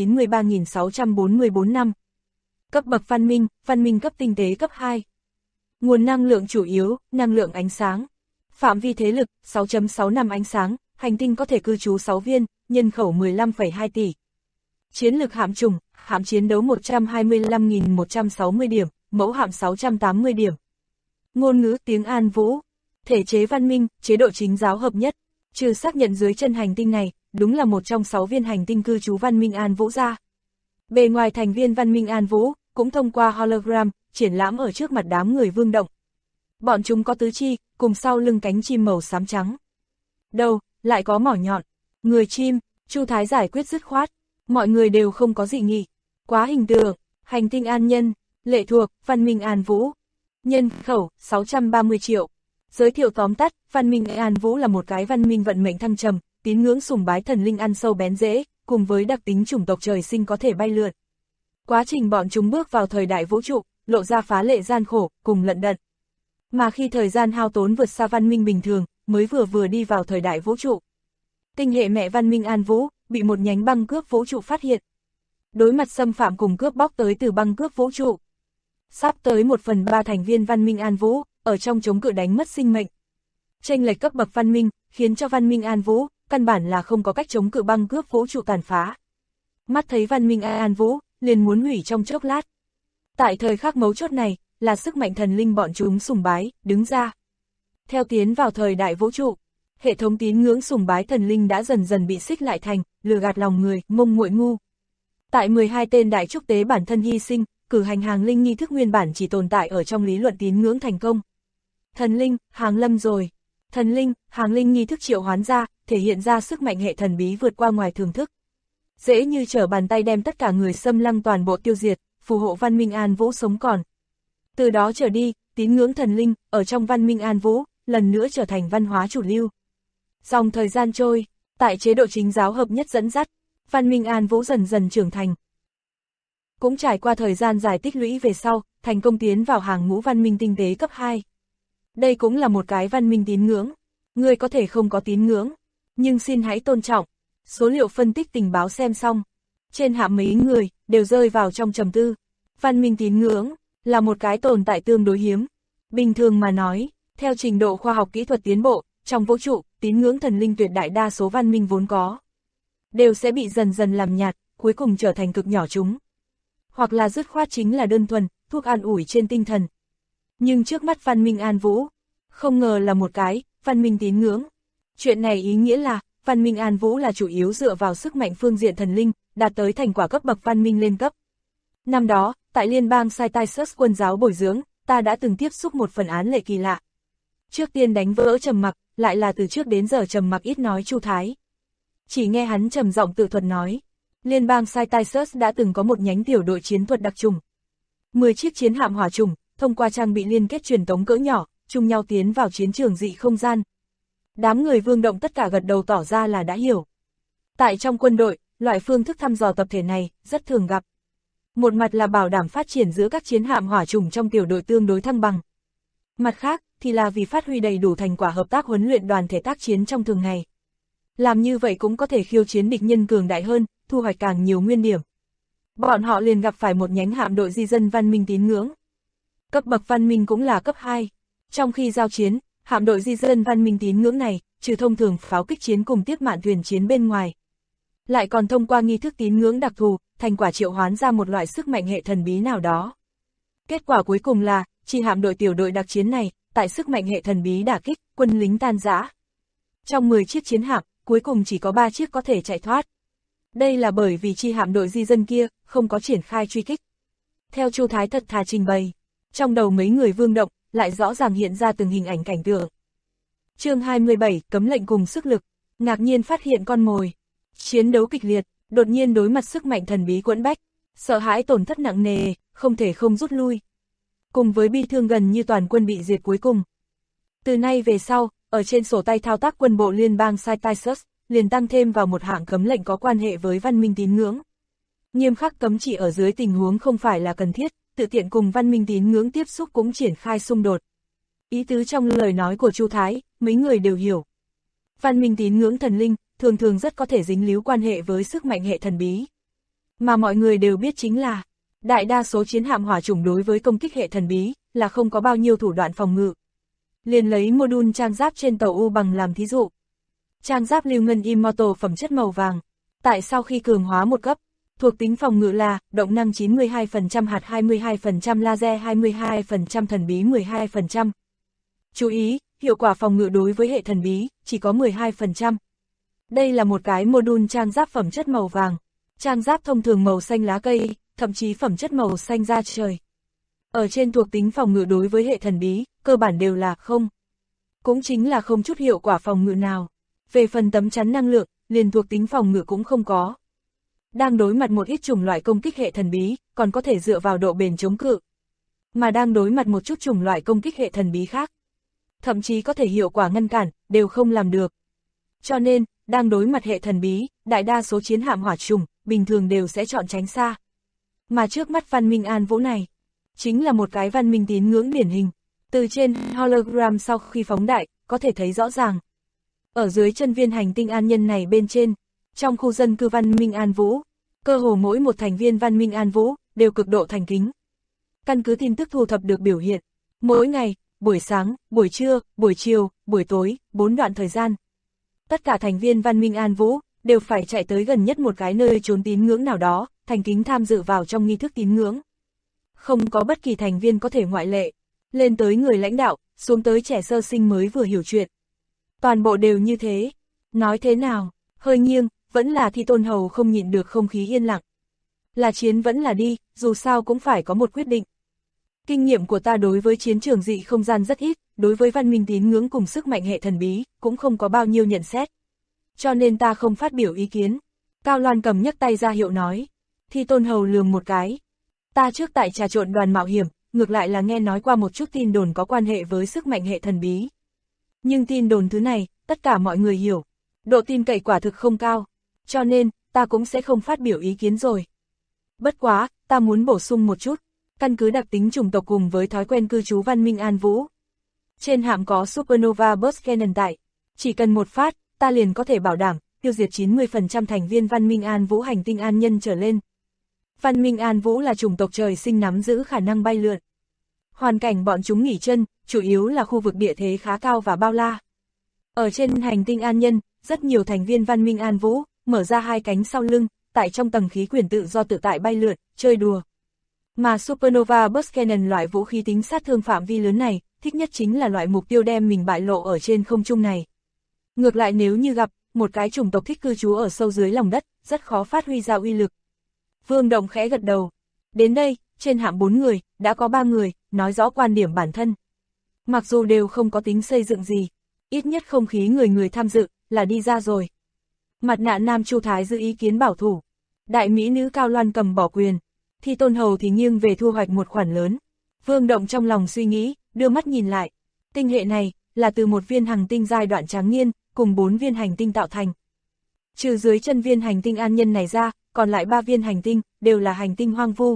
93.644 năm. Cấp bậc văn minh cấp tinh tế cấp 2. Nguồn năng lượng chủ yếu, năng lượng ánh sáng. Phạm vi thế lực, 6.6 năm ánh sáng, hành tinh có thể cư trú 6 viên, nhân khẩu 15,2 tỷ. Chiến lực hạm chủng, hạm chiến đấu 125.160 điểm, mẫu hạm 680 điểm. Ngôn ngữ tiếng An Vũ. Thể chế văn minh, chế độ chính giáo hợp nhất. Trừ xác nhận dưới chân hành tinh này, đúng là một trong 6 viên hành tinh cư trú văn minh An Vũ ra. Bề ngoài thành viên văn minh An Vũ, cũng thông qua hologram, triển lãm ở trước mặt đám người Vương Động. Bọn chúng có tứ chi, cùng sau lưng cánh chim màu xám trắng. Đầu, lại có mỏ nhọn. Người chim, Chu Thái giải quyết dứt khoát. Mọi người đều không có dị nghị. Quá hình tượng, hành tinh an nhân, lệ thuộc, văn minh An Vũ. Nhân khẩu, 630 triệu. Giới thiệu tóm tắt, văn minh An Vũ là một cái văn minh vận mệnh thăng trầm, tín ngưỡng sùng bái thần linh ăn sâu bén rễ, cùng với đặc tính chủng tộc trời sinh có thể bay lượn. Quá trình bọn chúng bước vào thời đại vũ trụ, lộ ra phá lệ gian khổ, cùng lận đận. Mà khi thời gian hao tốn vượt xa văn minh bình thường, mới vừa đi vào thời đại vũ trụ. Tinh hệ mẹ văn minh An Vũ, bị một nhánh băng cướp vũ trụ phát hiện. Đối mặt xâm phạm cùng cướp bóc tới từ băng cướp vũ trụ. Sắp tới 1/3 thành viên văn minh An Vũ, ở trong chống cự đánh mất sinh mệnh. Chênh lệch cấp bậc văn minh, khiến cho văn minh An Vũ, căn bản là không có cách chống cự băng cướp vũ trụ tàn phá. Mắt thấy văn minh An Vũ, liền muốn hủy trong chốc lát. Tại thời khắc mấu chốt này, là sức mạnh thần linh bọn chúng sùng bái, đứng ra. Theo tiến vào thời đại vũ trụ, hệ thống tín ngưỡng sùng bái thần linh đã dần dần bị xích lại thành, lừa gạt lòng người, mông nguội ngu. Tại 12 tên đại trúc tế bản thân hy sinh, cử hành hàng linh nghi thức nguyên bản chỉ tồn tại ở trong lý luận tín ngưỡng thành công. Thần linh, hàng lâm rồi. Thần linh, hàng linh nghi thức triệu hoán ra, thể hiện ra sức mạnh hệ thần bí vượt qua ngoài thường thức. Dễ như trở bàn tay đem tất cả người xâm lăng toàn bộ tiêu diệt, phù hộ văn minh An Vũ sống còn. Từ đó trở đi, tín ngưỡng thần linh, ở trong văn minh An Vũ, lần nữa trở thành văn hóa chủ lưu. Dòng thời gian trôi, tại chế độ chính giáo hợp nhất dẫn dắt, văn minh An Vũ dần dần trưởng thành. Cũng trải qua thời gian dài tích lũy về sau, thành công tiến vào hàng ngũ văn minh tinh tế cấp 2. Đây cũng là một cái văn minh tín ngưỡng. Người có thể không có tín ngưỡng, nhưng xin hãy tôn trọng. Số liệu phân tích tình báo xem xong. Trên hạm mấy người, đều rơi vào trong trầm tư. Văn minh tín ngưỡng, là một cái tồn tại tương đối hiếm. Bình thường mà nói, theo trình độ khoa học kỹ thuật tiến bộ, trong vũ trụ, tín ngưỡng thần linh tuyệt đại đa số văn minh vốn có. Đều sẽ bị dần dần làm nhạt, cuối cùng trở thành cực nhỏ chúng. Hoặc là dứt khoát chính là đơn thuần, thuốc an ủi trên tinh thần. Nhưng trước mắt văn minh An Vũ, không ngờ là một cái, văn minh tín ngưỡng. Chuyện này ý nghĩa là, văn minh An Vũ là chủ yếu dựa vào sức mạnh phương diện thần linh, đạt tới thành quả cấp bậc văn minh lên cấp. Năm đó, tại liên bang Saitaisus quân giáo bồi dưỡng, ta đã từng tiếp xúc một phần án lệ kỳ lạ. Trước tiên đánh vỡ trầm mặc, lại là từ trước đến giờ trầm mặc ít nói Chu Thái. Chỉ nghe hắn trầm giọng tự thuật nói, liên bang Saitaisus đã từng có một nhánh tiểu đội chiến thuật đặc trùng. 10 chiếc chiến hạm hỏa trùng, thông qua trang bị liên kết truyền tống cỡ nhỏ, chung nhau tiến vào chiến trường dị không gian. Đám người Vương Động tất cả gật đầu tỏ ra là đã hiểu. Tại trong quân đội, loại phương thức thăm dò tập thể này, rất thường gặp. Một mặt là bảo đảm phát triển giữa các chiến hạm hỏa trùng trong tiểu đội tương đối thăng bằng. Mặt khác, thì là vì phát huy đầy đủ thành quả hợp tác huấn luyện đoàn thể tác chiến trong thường ngày. Làm như vậy cũng có thể khiêu chiến địch nhân cường đại hơn, thu hoạch càng nhiều nguyên điểm. Bọn họ liền gặp phải một nhánh hạm đội di dân văn minh tín ngưỡng. Cấp bậc văn minh cũng là cấp 2. Trong khi giao chiến, Hạm đội di dân văn minh tín ngưỡng này, trừ thông thường pháo kích chiến cùng tiếp mạn thuyền chiến bên ngoài, lại còn thông qua nghi thức tín ngưỡng đặc thù, thành quả triệu hoán ra một loại sức mạnh hệ thần bí nào đó. Kết quả cuối cùng là, chi hạm đội tiểu đội đặc chiến này, tại sức mạnh hệ thần bí đả kích, quân lính tan rã. Trong 10 chiếc chiến hạm, cuối cùng chỉ có 3 chiếc có thể chạy thoát. Đây là bởi vì chi hạm đội di dân kia, không có triển khai truy kích. Theo Chu Thái thật thà trình bày, trong đầu mấy người Vương Động, lại rõ ràng hiện ra từng hình ảnh cảnh tượng. Chương 27, cấm lệnh cùng sức lực, ngạc nhiên phát hiện con mồi. Chiến đấu kịch liệt, đột nhiên đối mặt sức mạnh thần bí quẫn bách, sợ hãi tổn thất nặng nề, không thể không rút lui. Cùng với bi thương gần như toàn quân bị diệt cuối cùng. Từ nay về sau, ở trên sổ tay thao tác quân bộ liên bang Cytisus, liền tăng thêm vào một hạng cấm lệnh có quan hệ với văn minh tín ngưỡng. Nghiêm khắc cấm chỉ ở dưới tình huống không phải là cần thiết, tự tiện cùng văn minh tín ngưỡng tiếp xúc cũng triển khai xung đột. Ý tứ trong lời nói của Chu Thái, mấy người đều hiểu. Văn minh tín ngưỡng thần linh, thường thường rất có thể dính líu quan hệ với sức mạnh hệ thần bí. Mà mọi người đều biết chính là, đại đa số chiến hạm hỏa chủng đối với công kích hệ thần bí, là không có bao nhiêu thủ đoạn phòng ngự. Liền lấy module trang giáp trên tàu U bằng làm thí dụ. Trang giáp lưu ngân Immortal phẩm chất màu vàng, tại sau khi cường hóa một cấp, thuộc tính phòng ngự là, động năng 92%, hạt 22%, laser 22%, thần bí 12%. Chú ý, hiệu quả phòng ngự đối với hệ thần bí, chỉ có 12%. Đây là một cái module trang giáp phẩm chất màu vàng, trang giáp thông thường màu xanh lá cây, thậm chí phẩm chất màu xanh da trời. Ở trên thuộc tính phòng ngự đối với hệ thần bí, cơ bản đều là không. Cũng chính là không chút hiệu quả phòng ngự nào. Về phần tấm chắn năng lượng, liền thuộc tính phòng ngự cũng không có. Đang đối mặt một ít chủng loại công kích hệ thần bí, còn có thể dựa vào độ bền chống cự. Mà đang đối mặt một chút chủng loại công kích hệ thần bí khác, thậm chí có thể hiệu quả ngăn cản, đều không làm được. Cho nên, đang đối mặt hệ thần bí, đại đa số chiến hạm hỏa chủng, bình thường đều sẽ chọn tránh xa. Mà trước mắt văn minh An Vũ này, chính là một cái văn minh tín ngưỡng điển hình. Từ trên hologram sau khi phóng đại, có thể thấy rõ ràng. Ở dưới chân viên hành tinh an nhân này bên trên, trong khu dân cư văn minh An Vũ, cơ hồ mỗi một thành viên văn minh An Vũ, đều cực độ thành kính. Căn cứ tin tức thu thập được biểu hiện, mỗi ngày, buổi sáng, buổi trưa, buổi chiều, buổi tối, 4 đoạn thời gian. Tất cả thành viên văn minh An Vũ, đều phải chạy tới gần nhất một cái nơi trốn tín ngưỡng nào đó, thành kính tham dự vào trong nghi thức tín ngưỡng. Không có bất kỳ thành viên có thể ngoại lệ, lên tới người lãnh đạo, xuống tới trẻ sơ sinh mới vừa hiểu chuyện. Toàn bộ đều như thế. Nói thế nào, hơi nghiêng, vẫn là Thi Tôn Hầu không nhịn được không khí yên lặng. Là chiến vẫn là đi, dù sao cũng phải có một quyết định. Kinh nghiệm của ta đối với chiến trường dị không gian rất ít, đối với văn minh tín ngưỡng cùng sức mạnh hệ thần bí, cũng không có bao nhiêu nhận xét. Cho nên ta không phát biểu ý kiến. Cao Loan cầm nhấc tay ra hiệu nói. Thi Tôn Hầu lườm một cái. Ta trước tại trà trộn đoàn mạo hiểm, ngược lại là nghe nói qua một chút tin đồn có quan hệ với sức mạnh hệ thần bí. Nhưng tin đồn thứ này, tất cả mọi người hiểu. Độ tin cậy quả thực không cao. Cho nên, ta cũng sẽ không phát biểu ý kiến rồi. Bất quá, ta muốn bổ sung một chút. Căn cứ đặc tính chủng tộc cùng với thói quen cư trú văn minh An Vũ. Trên hạm có Supernova Burst Cannon tại. Chỉ cần một phát, ta liền có thể bảo đảm, tiêu diệt 90% thành viên văn minh An Vũ hành tinh an nhân trở lên. Văn minh An Vũ là chủng tộc trời sinh nắm giữ khả năng bay lượn. Hoàn cảnh bọn chúng nghỉ chân, chủ yếu là khu vực địa thế khá cao và bao la. Ở trên hành tinh an nhân, rất nhiều thành viên văn minh An Vũ, mở ra hai cánh sau lưng, tại trong tầng khí quyển tự do tự tại bay lượn, chơi đùa. Mà Supernova Burst Cannon loại vũ khí tính sát thương phạm vi lớn này, thích nhất chính là loại mục tiêu đem mình bại lộ ở trên không trung này. Ngược lại nếu như gặp một cái chủng tộc thích cư trú ở sâu dưới lòng đất, rất khó phát huy ra uy lực. Vương Động khẽ gật đầu. Đến đây, trên hạm 4 người, đã có 3 người, nói rõ quan điểm bản thân. Mặc dù đều không có tính xây dựng gì, ít nhất không khí người tham dự, là đi ra rồi. Mặt nạ nam Chu Thái giữ ý kiến bảo thủ. Đại mỹ nữ Cao Loan cầm bỏ quyền. Thi Tôn Hầu thì nghiêng về thu hoạch một khoản lớn. Vương Động trong lòng suy nghĩ, đưa mắt nhìn lại. Tinh hệ này, là từ một viên hành tinh giai đoạn tráng niên, cùng 4 viên hành tinh tạo thành. Trừ dưới chân viên hành tinh an nhân này ra, còn lại 3 viên hành tinh, đều là hành tinh hoang vu.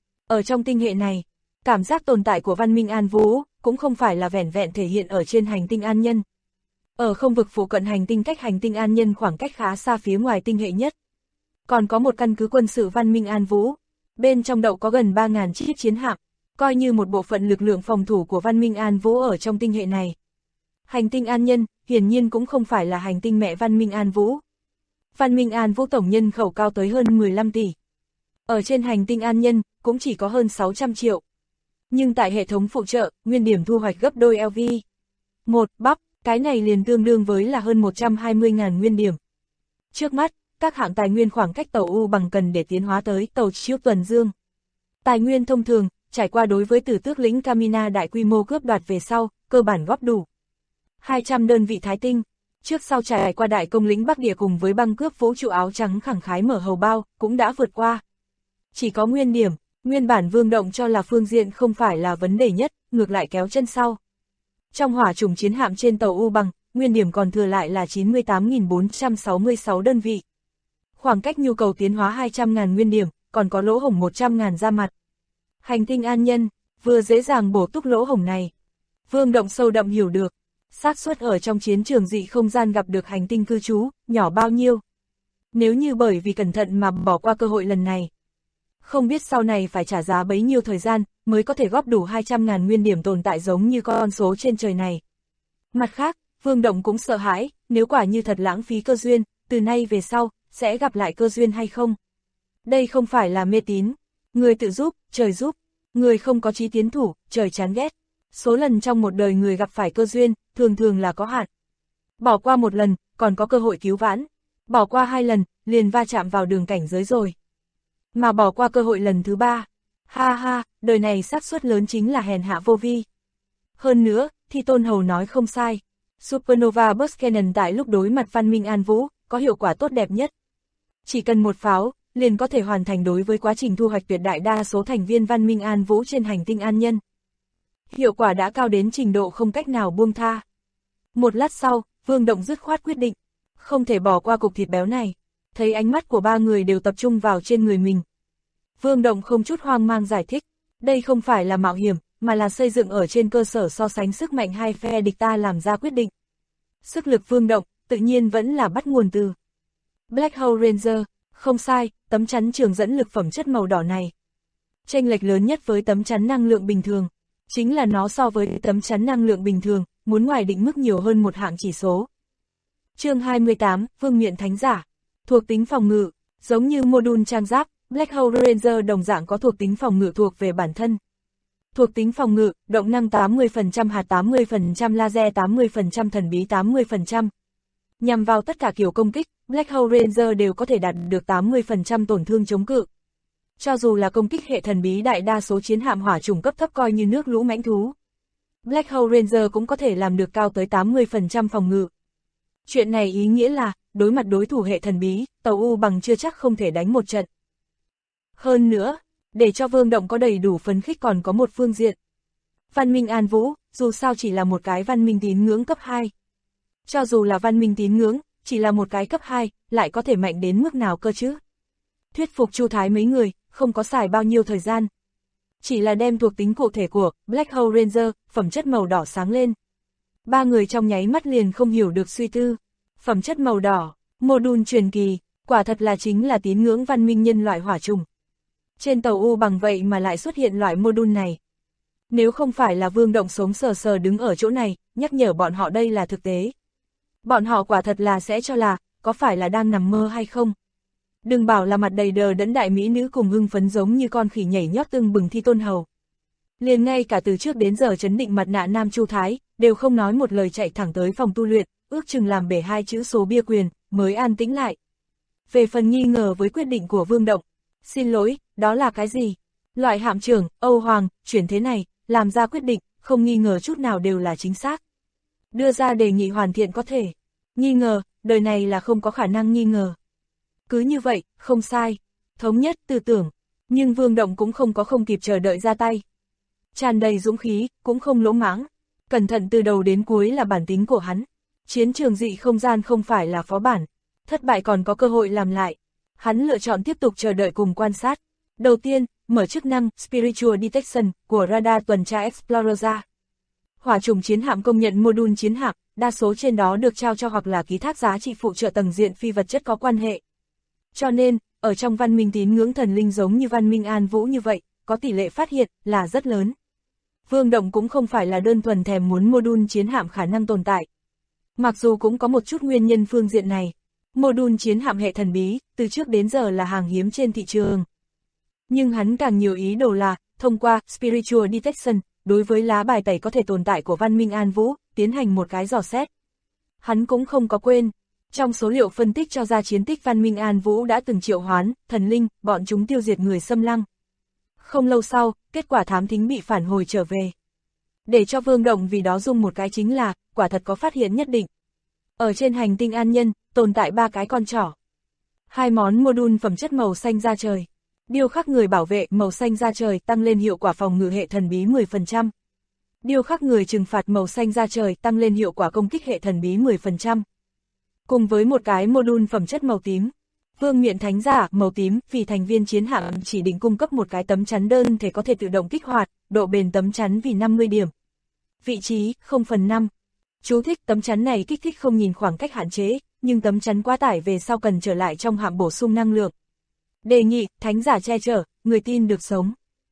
Ở trong tinh hệ này, cảm giác tồn tại của văn minh An Vũ, cũng không phải là vẻn vẹn thể hiện ở trên hành tinh an nhân. Ở không vực phụ cận hành tinh cách hành tinh an nhân khoảng cách khá xa phía ngoài tinh hệ nhất. Còn có một căn cứ quân sự văn minh An Vũ, bên trong đậu có gần 3.000 chiếc chiến hạm, coi như một bộ phận lực lượng phòng thủ của văn minh An Vũ ở trong tinh hệ này. Hành tinh An Nhân, hiển nhiên cũng không phải là hành tinh mẹ văn minh An Vũ. Văn minh An Vũ tổng nhân khẩu cao tới hơn 15 tỷ. Ở trên hành tinh An Nhân, cũng chỉ có hơn 600 triệu. Nhưng tại hệ thống phụ trợ, nguyên điểm thu hoạch gấp đôi LV. Một bắp, cái này liền tương đương với là hơn 120.000 nguyên điểm. Trước mắt, các hạng tài nguyên khoảng cách tàu U bằng cần để tiến hóa tới tàu chiếu tuần dương. Tài nguyên thông thường, trải qua đối với tử tước lĩnh Kamina đại quy mô cướp đoạt về sau, cơ bản góp đủ. 200 đơn vị thái tinh, trước sau trải qua đại công lĩnh Bắc Địa cùng với băng cướp vũ trụ áo trắng khẳng khái mở hầu bao, cũng đã vượt qua. Chỉ có nguyên điểm, nguyên bản Vương Động cho là phương diện không phải là vấn đề nhất, ngược lại kéo chân sau. Trong hỏa chủng chiến hạm trên tàu U bằng, nguyên điểm còn thừa lại là 98.466 đơn vị. Khoảng cách nhu cầu tiến hóa 200.000 nguyên điểm, còn có lỗ hổng 100.000 ra mặt. Hành tinh An Nhân, vừa dễ dàng bổ túc lỗ hổng này. Vương Động sâu đậm hiểu được, xác suất ở trong chiến trường dị không gian gặp được hành tinh cư trú, nhỏ bao nhiêu. Nếu như bởi vì cẩn thận mà bỏ qua cơ hội lần này, không biết sau này phải trả giá bấy nhiêu thời gian, mới có thể góp đủ 200.000 nguyên điểm tồn tại giống như con số trên trời này. Mặt khác, Vương Động cũng sợ hãi, nếu quả như thật lãng phí cơ duyên, từ nay về sau, sẽ gặp lại cơ duyên hay không? Đây không phải là mê tín, người tự giúp, trời giúp, người không có chí tiến thủ, trời chán ghét. Số lần trong một đời người gặp phải cơ duyên, thường thường là có hạn. Bỏ qua một lần, còn có cơ hội cứu vãn. Bỏ qua 2 lần, liền va chạm vào đường cảnh giới rồi. Mà bỏ qua cơ hội lần thứ 3. Ha ha, đời này xác suất lớn chính là hèn hạ vô vi. Hơn nữa, thì Tôn Hầu nói không sai. Supernova Burst Cannon tại lúc đối mặt văn minh An Vũ, có hiệu quả tốt đẹp nhất. Chỉ cần một pháo, liền có thể hoàn thành đối với quá trình thu hoạch tuyệt đại đa số thành viên văn minh An Vũ trên hành tinh An Nhân. Hiệu quả đã cao đến trình độ không cách nào buông tha. Một lát sau, Vương Động dứt khoát quyết định, không thể bỏ qua cục thịt béo này. Thấy ánh mắt của 3 người đều tập trung vào trên người mình. Vương Động không chút hoang mang giải thích, đây không phải là mạo hiểm, mà là xây dựng ở trên cơ sở so sánh sức mạnh hai phe địch ta làm ra quyết định. Sức lực Vương Động, tự nhiên vẫn là bắt nguồn từ Black Hole Ranger, không sai, tấm chắn trường dẫn lực phẩm chất màu đỏ này. Chênh lệch lớn nhất với tấm chắn năng lượng bình thường, chính là nó so với tấm chắn năng lượng bình thường, muốn ngoài định mức nhiều hơn một hạng chỉ số. Chương 28, Vương miện thánh giả. Thuộc tính phòng ngự, giống như module trang giáp, Black Hole Ranger đồng dạng có thuộc tính phòng ngự thuộc về bản thân. Thuộc tính phòng ngự, động năng 80%, hạt 80%, laser 80%, thần bí 80%. Nhằm vào tất cả kiểu công kích, Black Hole Ranger đều có thể đạt được 80% tổn thương chống cự. Cho dù là công kích hệ thần bí đại đa số chiến hạm hỏa chủng cấp thấp coi như nước lũ mãnh thú, Black Hole Ranger cũng có thể làm được cao tới 80% phòng ngự. Chuyện này ý nghĩa là, đối mặt đối thủ hệ thần bí, tàu U bằng chưa chắc không thể đánh một trận. Hơn nữa, để cho Vương Động có đầy đủ phấn khích còn có một phương diện. Văn minh An Vũ, dù sao chỉ là một cái văn minh tín ngưỡng cấp 2. Cho dù là văn minh tín ngưỡng, chỉ là một cái cấp 2, lại có thể mạnh đến mức nào cơ chứ? Thuyết phục Chu Thái mấy người, không có xài bao nhiêu thời gian. Chỉ là đem thuộc tính cụ thể của Black Hole Ranger, phẩm chất màu đỏ sáng lên. 3 người trong nháy mắt liền không hiểu được suy tư. Phẩm chất màu đỏ, module truyền kỳ, quả thật là chính là tín ngưỡng văn minh nhân loại hỏa trùng. Trên tàu U bằng vậy mà lại xuất hiện loại module này. Nếu không phải là Vương Động sống sờ sờ đứng ở chỗ này, nhắc nhở bọn họ đây là thực tế. Bọn họ quả thật là sẽ cho là, có phải là đang nằm mơ hay không? Đừng bảo là mặt đầy đờ đẫn đại mỹ nữ cùng hưng phấn giống như con khỉ nhảy nhót tưng bừng thi Tôn Hầu. Liền ngay cả từ trước đến giờ trấn định mặt nạ Nam Chu Thái, đều không nói một lời chạy thẳng tới phòng tu luyện, ước chừng làm bể 2 chữ số bia quyền, mới an tĩnh lại. Về phần nghi ngờ với quyết định của Vương Động, xin lỗi, đó là cái gì? Loại hạm trưởng, Âu Hoàng, chuyển thế này, làm ra quyết định, không nghi ngờ chút nào đều là chính xác. Đưa ra đề nghị hoàn thiện có thể. Nghi ngờ, đời này là không có khả năng nghi ngờ. Cứ như vậy, không sai. Thống nhất tư tưởng. Nhưng Vương Động cũng không có không kịp chờ đợi ra tay. Tràn đầy dũng khí, cũng không lỗ mãng. Cẩn thận từ đầu đến cuối là bản tính của hắn. Chiến trường dị không gian không phải là phó bản. Thất bại còn có cơ hội làm lại. Hắn lựa chọn tiếp tục chờ đợi cùng quan sát. Đầu tiên, mở chức năng Spiritual Detection của Radar tuần tra Explorer ra. Hỏa trùng chiến hạm công nhận module chiến hạm, đa số trên đó được trao cho hoặc là ký thác giá trị phụ trợ tầng diện phi vật chất có quan hệ. Cho nên, ở trong văn minh tín ngưỡng thần linh giống như văn minh An Vũ như vậy, có tỷ lệ phát hiện là rất lớn. Vương Động cũng không phải là đơn thuần thèm muốn module chiến hạm khả năng tồn tại. Mặc dù cũng có một chút nguyên nhân phương diện này. Module chiến hạm hệ thần bí, từ trước đến giờ là hàng hiếm trên thị trường. Nhưng hắn càng nhiều ý đồ là, thông qua Spiritual Detection, đối với lá bài tẩy có thể tồn tại của Văn Minh An Vũ, tiến hành một cái dò xét. Hắn cũng không có quên, trong số liệu phân tích cho ra chiến tích Văn Minh An Vũ đã từng triệu hoán, thần linh, bọn chúng tiêu diệt người xâm lăng. Không lâu sau, kết quả thám thính bị phản hồi trở về. Để cho Vương Động vì đó rung một cái chính là, quả thật có phát hiện nhất định. Ở trên hành tinh An Nhân, tồn tại 3 cái con trỏ. 2 món module phẩm chất màu xanh da trời. Điêu khắc người bảo vệ màu xanh da trời tăng lên hiệu quả phòng ngự hệ thần bí 10%. Điêu khắc người trừng phạt màu xanh da trời tăng lên hiệu quả công kích hệ thần bí 10%. Cùng với một cái module phẩm chất màu tím. Vương miện thánh giả màu tím vì thành viên chiến hạm chỉ định cung cấp một cái tấm chắn đơn thể có thể tự động kích hoạt, độ bền tấm chắn vì 50 điểm. Vị trí 0/5. Chú thích tấm chắn này kích thích không nhìn khoảng cách hạn chế, nhưng tấm chắn quá tải về sau cần trở lại trong hạm bổ sung năng lượng. Đề nghị, thánh giả che chở, người tin được sống.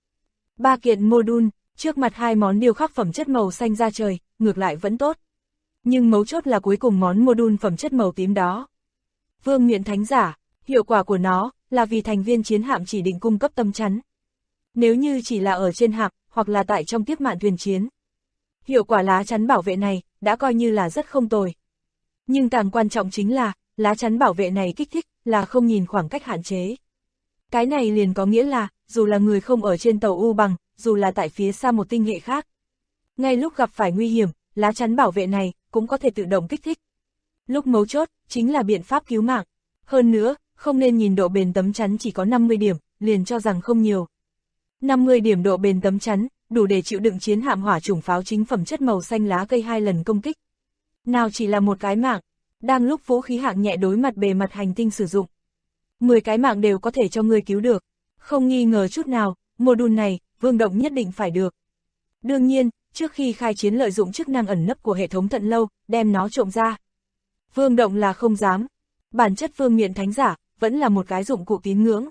3 kiện module, trước mặt 2 món điêu khắc phẩm chất màu xanh da trời, ngược lại vẫn tốt. Nhưng mấu chốt là cuối cùng món module phẩm chất màu tím đó. Vương miện thánh giả, hiệu quả của nó là vì thành viên chiến hạm chỉ định cung cấp tấm chắn. Nếu như chỉ là ở trên hạm, hoặc là tại trong tiếp mạn thuyền chiến. Hiệu quả lá chắn bảo vệ này, đã coi như là rất không tồi. Nhưng càng quan trọng chính là, lá chắn bảo vệ này kích thích, là không nhìn khoảng cách hạn chế. Cái này liền có nghĩa là, dù là người không ở trên tàu U Bằng, dù là tại phía xa một tinh hệ khác. Ngay lúc gặp phải nguy hiểm, lá chắn bảo vệ này, cũng có thể tự động kích thích. Lúc mấu chốt, chính là biện pháp cứu mạng. Hơn nữa, không nên nhìn độ bền tấm chắn chỉ có 50 điểm, liền cho rằng không nhiều. 50 điểm độ bền tấm chắn, đủ để chịu đựng chiến hạm hỏa chủng pháo chính phẩm chất màu xanh lá cây 2 lần công kích. Nào chỉ là một cái mạng, đang lúc vũ khí hạng nhẹ đối mặt bề mặt hành tinh sử dụng. 10 cái mạng đều có thể cho người cứu được. Không nghi ngờ chút nào, module này, Vương Động nhất định phải được. Đương nhiên, trước khi khai chiến lợi dụng chức năng ẩn nấp của hệ thống Thận Lâu, đem nó trộm ra. Vương Động là không dám. Bản chất Vương miện thánh giả, vẫn là một cái dụng cụ tín ngưỡng.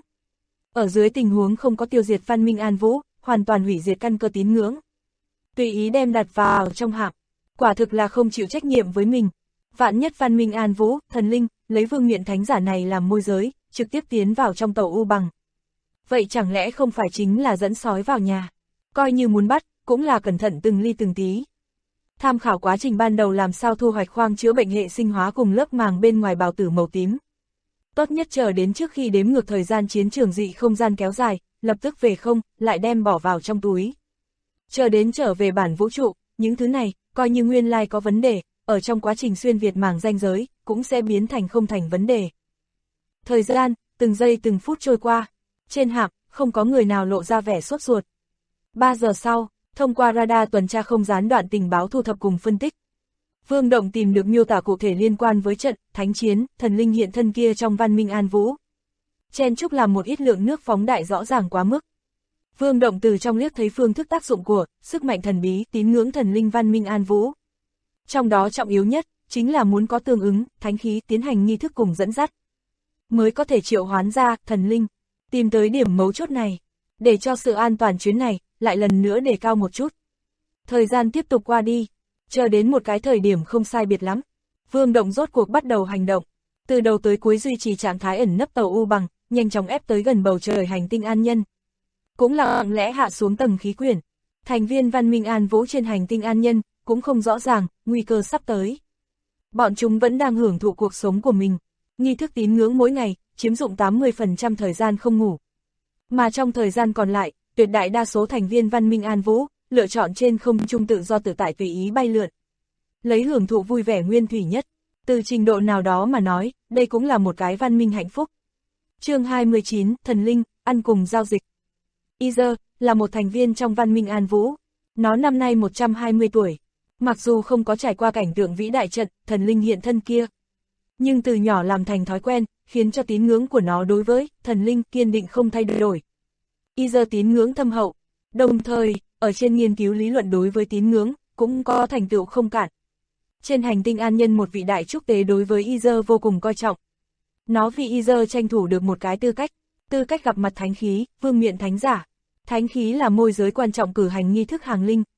Ở dưới tình huống không có tiêu diệt Văn Minh An Vũ, hoàn toàn hủy diệt căn cơ tín ngưỡng. Tùy ý đem đặt vào trong hạm, quả thực là không chịu trách nhiệm với mình. Vạn nhất Văn Minh An Vũ, thần linh, lấy Vương miện thánh giả này làm môi giới, trực tiếp tiến vào trong tàu U Bằng. Vậy chẳng lẽ không phải chính là dẫn sói vào nhà? Coi như muốn bắt, cũng là cẩn thận từng ly từng tí. Tham khảo quá trình ban đầu làm sao thu hoạch khoang chữa bệnh hệ sinh hóa cùng lớp màng bên ngoài bào tử màu tím. Tốt nhất chờ đến trước khi đếm ngược thời gian chiến trường dị không gian kéo dài, lập tức về không, lại đem bỏ vào trong túi. Chờ đến trở về bản vũ trụ, những thứ này, coi như nguyên lai có vấn đề, ở trong quá trình xuyên việt màng ranh giới, cũng sẽ biến thành không thành vấn đề. Thời gian, từng giây từng phút trôi qua, trên hạm, không có người nào lộ ra vẻ sốt ruột. 3 giờ sau, thông qua radar tuần tra không gián đoạn tình báo thu thập cùng phân tích. Vương Động tìm được miêu tả cụ thể liên quan với trận thánh chiến, thần linh hiện thân kia trong Văn Minh An Vũ. Chen chúc làm một ít lượng nước phóng đại rõ ràng quá mức. Vương Động từ trong liếc thấy phương thức tác dụng của sức mạnh thần bí tín ngưỡng thần linh Văn Minh An Vũ. Trong đó trọng yếu nhất, chính là muốn có tương ứng, thánh khí tiến hành nghi thức cùng dẫn dắt. Mới có thể triệu hoán ra thần linh, tìm tới điểm mấu chốt này, để cho sự an toàn chuyến này, lại lần nữa đề cao một chút. Thời gian tiếp tục qua đi, chờ đến một cái thời điểm không sai biệt lắm. Vương Động rốt cuộc bắt đầu hành động, từ đầu tới cuối duy trì trạng thái ẩn nấp tàu U Bằng, nhanh chóng ép tới gần bầu trời hành tinh An Nhân. Cũng lặng lẽ hạ xuống tầng khí quyển. Thành viên Văn Minh An Vũ trên hành tinh An Nhân, cũng không rõ ràng, nguy cơ sắp tới. Bọn chúng vẫn đang hưởng thụ cuộc sống của mình. Nghi thức tín ngưỡng mỗi ngày, chiếm dụng 80% thời gian không ngủ. Mà trong thời gian còn lại, tuyệt đại đa số thành viên Văn Minh An Vũ, lựa chọn trên không trung tự do tự tại tùy ý bay lượn. Lấy hưởng thụ vui vẻ nguyên thủy nhất. Từ trình độ nào đó mà nói, đây cũng là một cái văn minh hạnh phúc. Chương 29, Thần Linh, ăn cùng giao dịch. Izer, là một thành viên trong Văn Minh An Vũ. Nó năm nay 120 tuổi. Mặc dù không có trải qua cảnh tượng vĩ đại trận, thần linh hiện thân kia. Nhưng từ nhỏ làm thành thói quen, khiến cho tín ngưỡng của nó đối với thần linh kiên định không thay đổi. Izer tín ngưỡng thâm hậu. Đồng thời, ở trên nghiên cứu lý luận đối với tín ngưỡng, cũng có thành tựu không cạn. Trên hành tinh An Nhân một vị đại trúc tế đối với Izer vô cùng coi trọng. Nó vì Izer tranh thủ được một cái tư cách gặp mặt thánh khí, vương miện thánh giả. Thánh khí là môi giới quan trọng cử hành nghi thức hàng linh,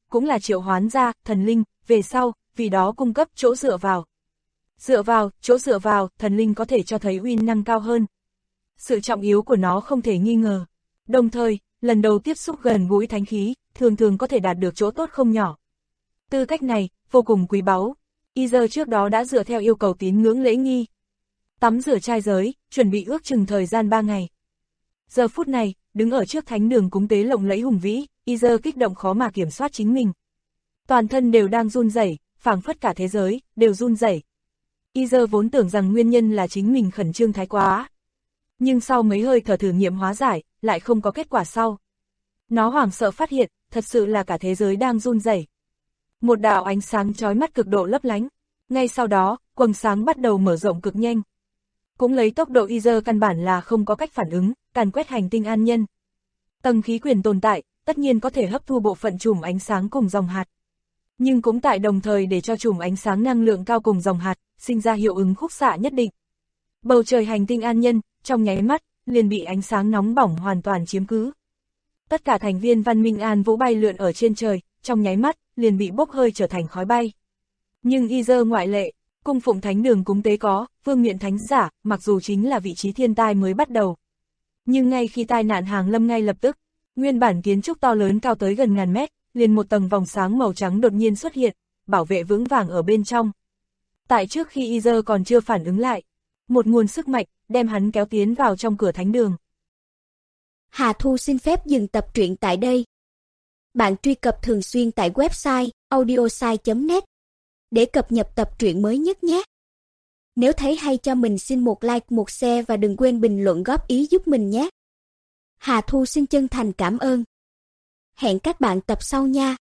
cũng là triệu hoán ra, thần linh, về sau, vì đó cung cấp chỗ dựa vào. Chỗ dựa vào, thần linh có thể cho thấy uy năng cao hơn. Sự trọng yếu của nó không thể nghi ngờ. Đồng thời, lần đầu tiếp xúc gần gũi thánh khí, thường thường có thể đạt được chỗ tốt không nhỏ. Tư cách này, vô cùng quý báu. Izer trước đó đã dựa theo yêu cầu tín ngưỡng lễ nghi. Tắm rửa trai giới, chuẩn bị ước chừng thời gian 3 ngày. Giờ phút này, đứng ở trước thánh đường cúng tế lộng lẫy hùng vĩ, Izer kích động khó mà kiểm soát chính mình. Toàn thân đều đang run rẩy, phảng phất cả thế giới, đều run rẩy. Izer vốn tưởng rằng nguyên nhân là chính mình khẩn trương thái quá. Nhưng sau mấy hơi thở thử nghiệm hóa giải, lại không có kết quả sau. Nó hoảng sợ phát hiện, thật sự là cả thế giới đang run rẩy. Một đạo ánh sáng chói mắt cực độ lấp lánh. Ngay sau đó, quầng sáng bắt đầu mở rộng cực nhanh. Cũng lấy tốc độ Izer căn bản là không có cách phản ứng, càn quét hành tinh an nhân. Tầng khí quyển tồn tại, tất nhiên có thể hấp thu bộ phận chùm ánh sáng cùng dòng hạt. Nhưng cũng tại đồng thời để cho chùm ánh sáng năng lượng cao cùng dòng hạt, sinh ra hiệu ứng khúc xạ nhất định. Bầu trời hành tinh an nhân, trong nháy mắt, liền bị ánh sáng nóng bỏng hoàn toàn chiếm cứ. Tất cả thành viên văn minh An Vũ bay lượn ở trên trời, trong nháy mắt, liền bị bốc hơi trở thành khói bay. Nhưng Izer ngoại lệ, cung phụng thánh đường cúng tế có, vương miện thánh giả, mặc dù chính là vị trí thiên tai mới bắt đầu. Nhưng ngay khi tai nạn hàng lâm ngay lập tức, nguyên bản kiến trúc to lớn cao tới gần ngàn mét, liền một tầng vòng sáng màu trắng đột nhiên xuất hiện, bảo vệ vững vàng ở bên trong. Tại trước khi Izer còn chưa phản ứng lại, một nguồn sức mạnh đem hắn kéo tiến vào trong cửa thánh đường. Hà Thu xin phép dừng tập truyện tại đây. Bạn truy cập thường xuyên tại website audiosai.net để cập nhật tập truyện mới nhất nhé. Nếu thấy hay cho mình xin một like, một share và đừng quên bình luận góp ý giúp mình nhé. Hà Thu xin chân thành cảm ơn. Hẹn các bạn tập sau nha.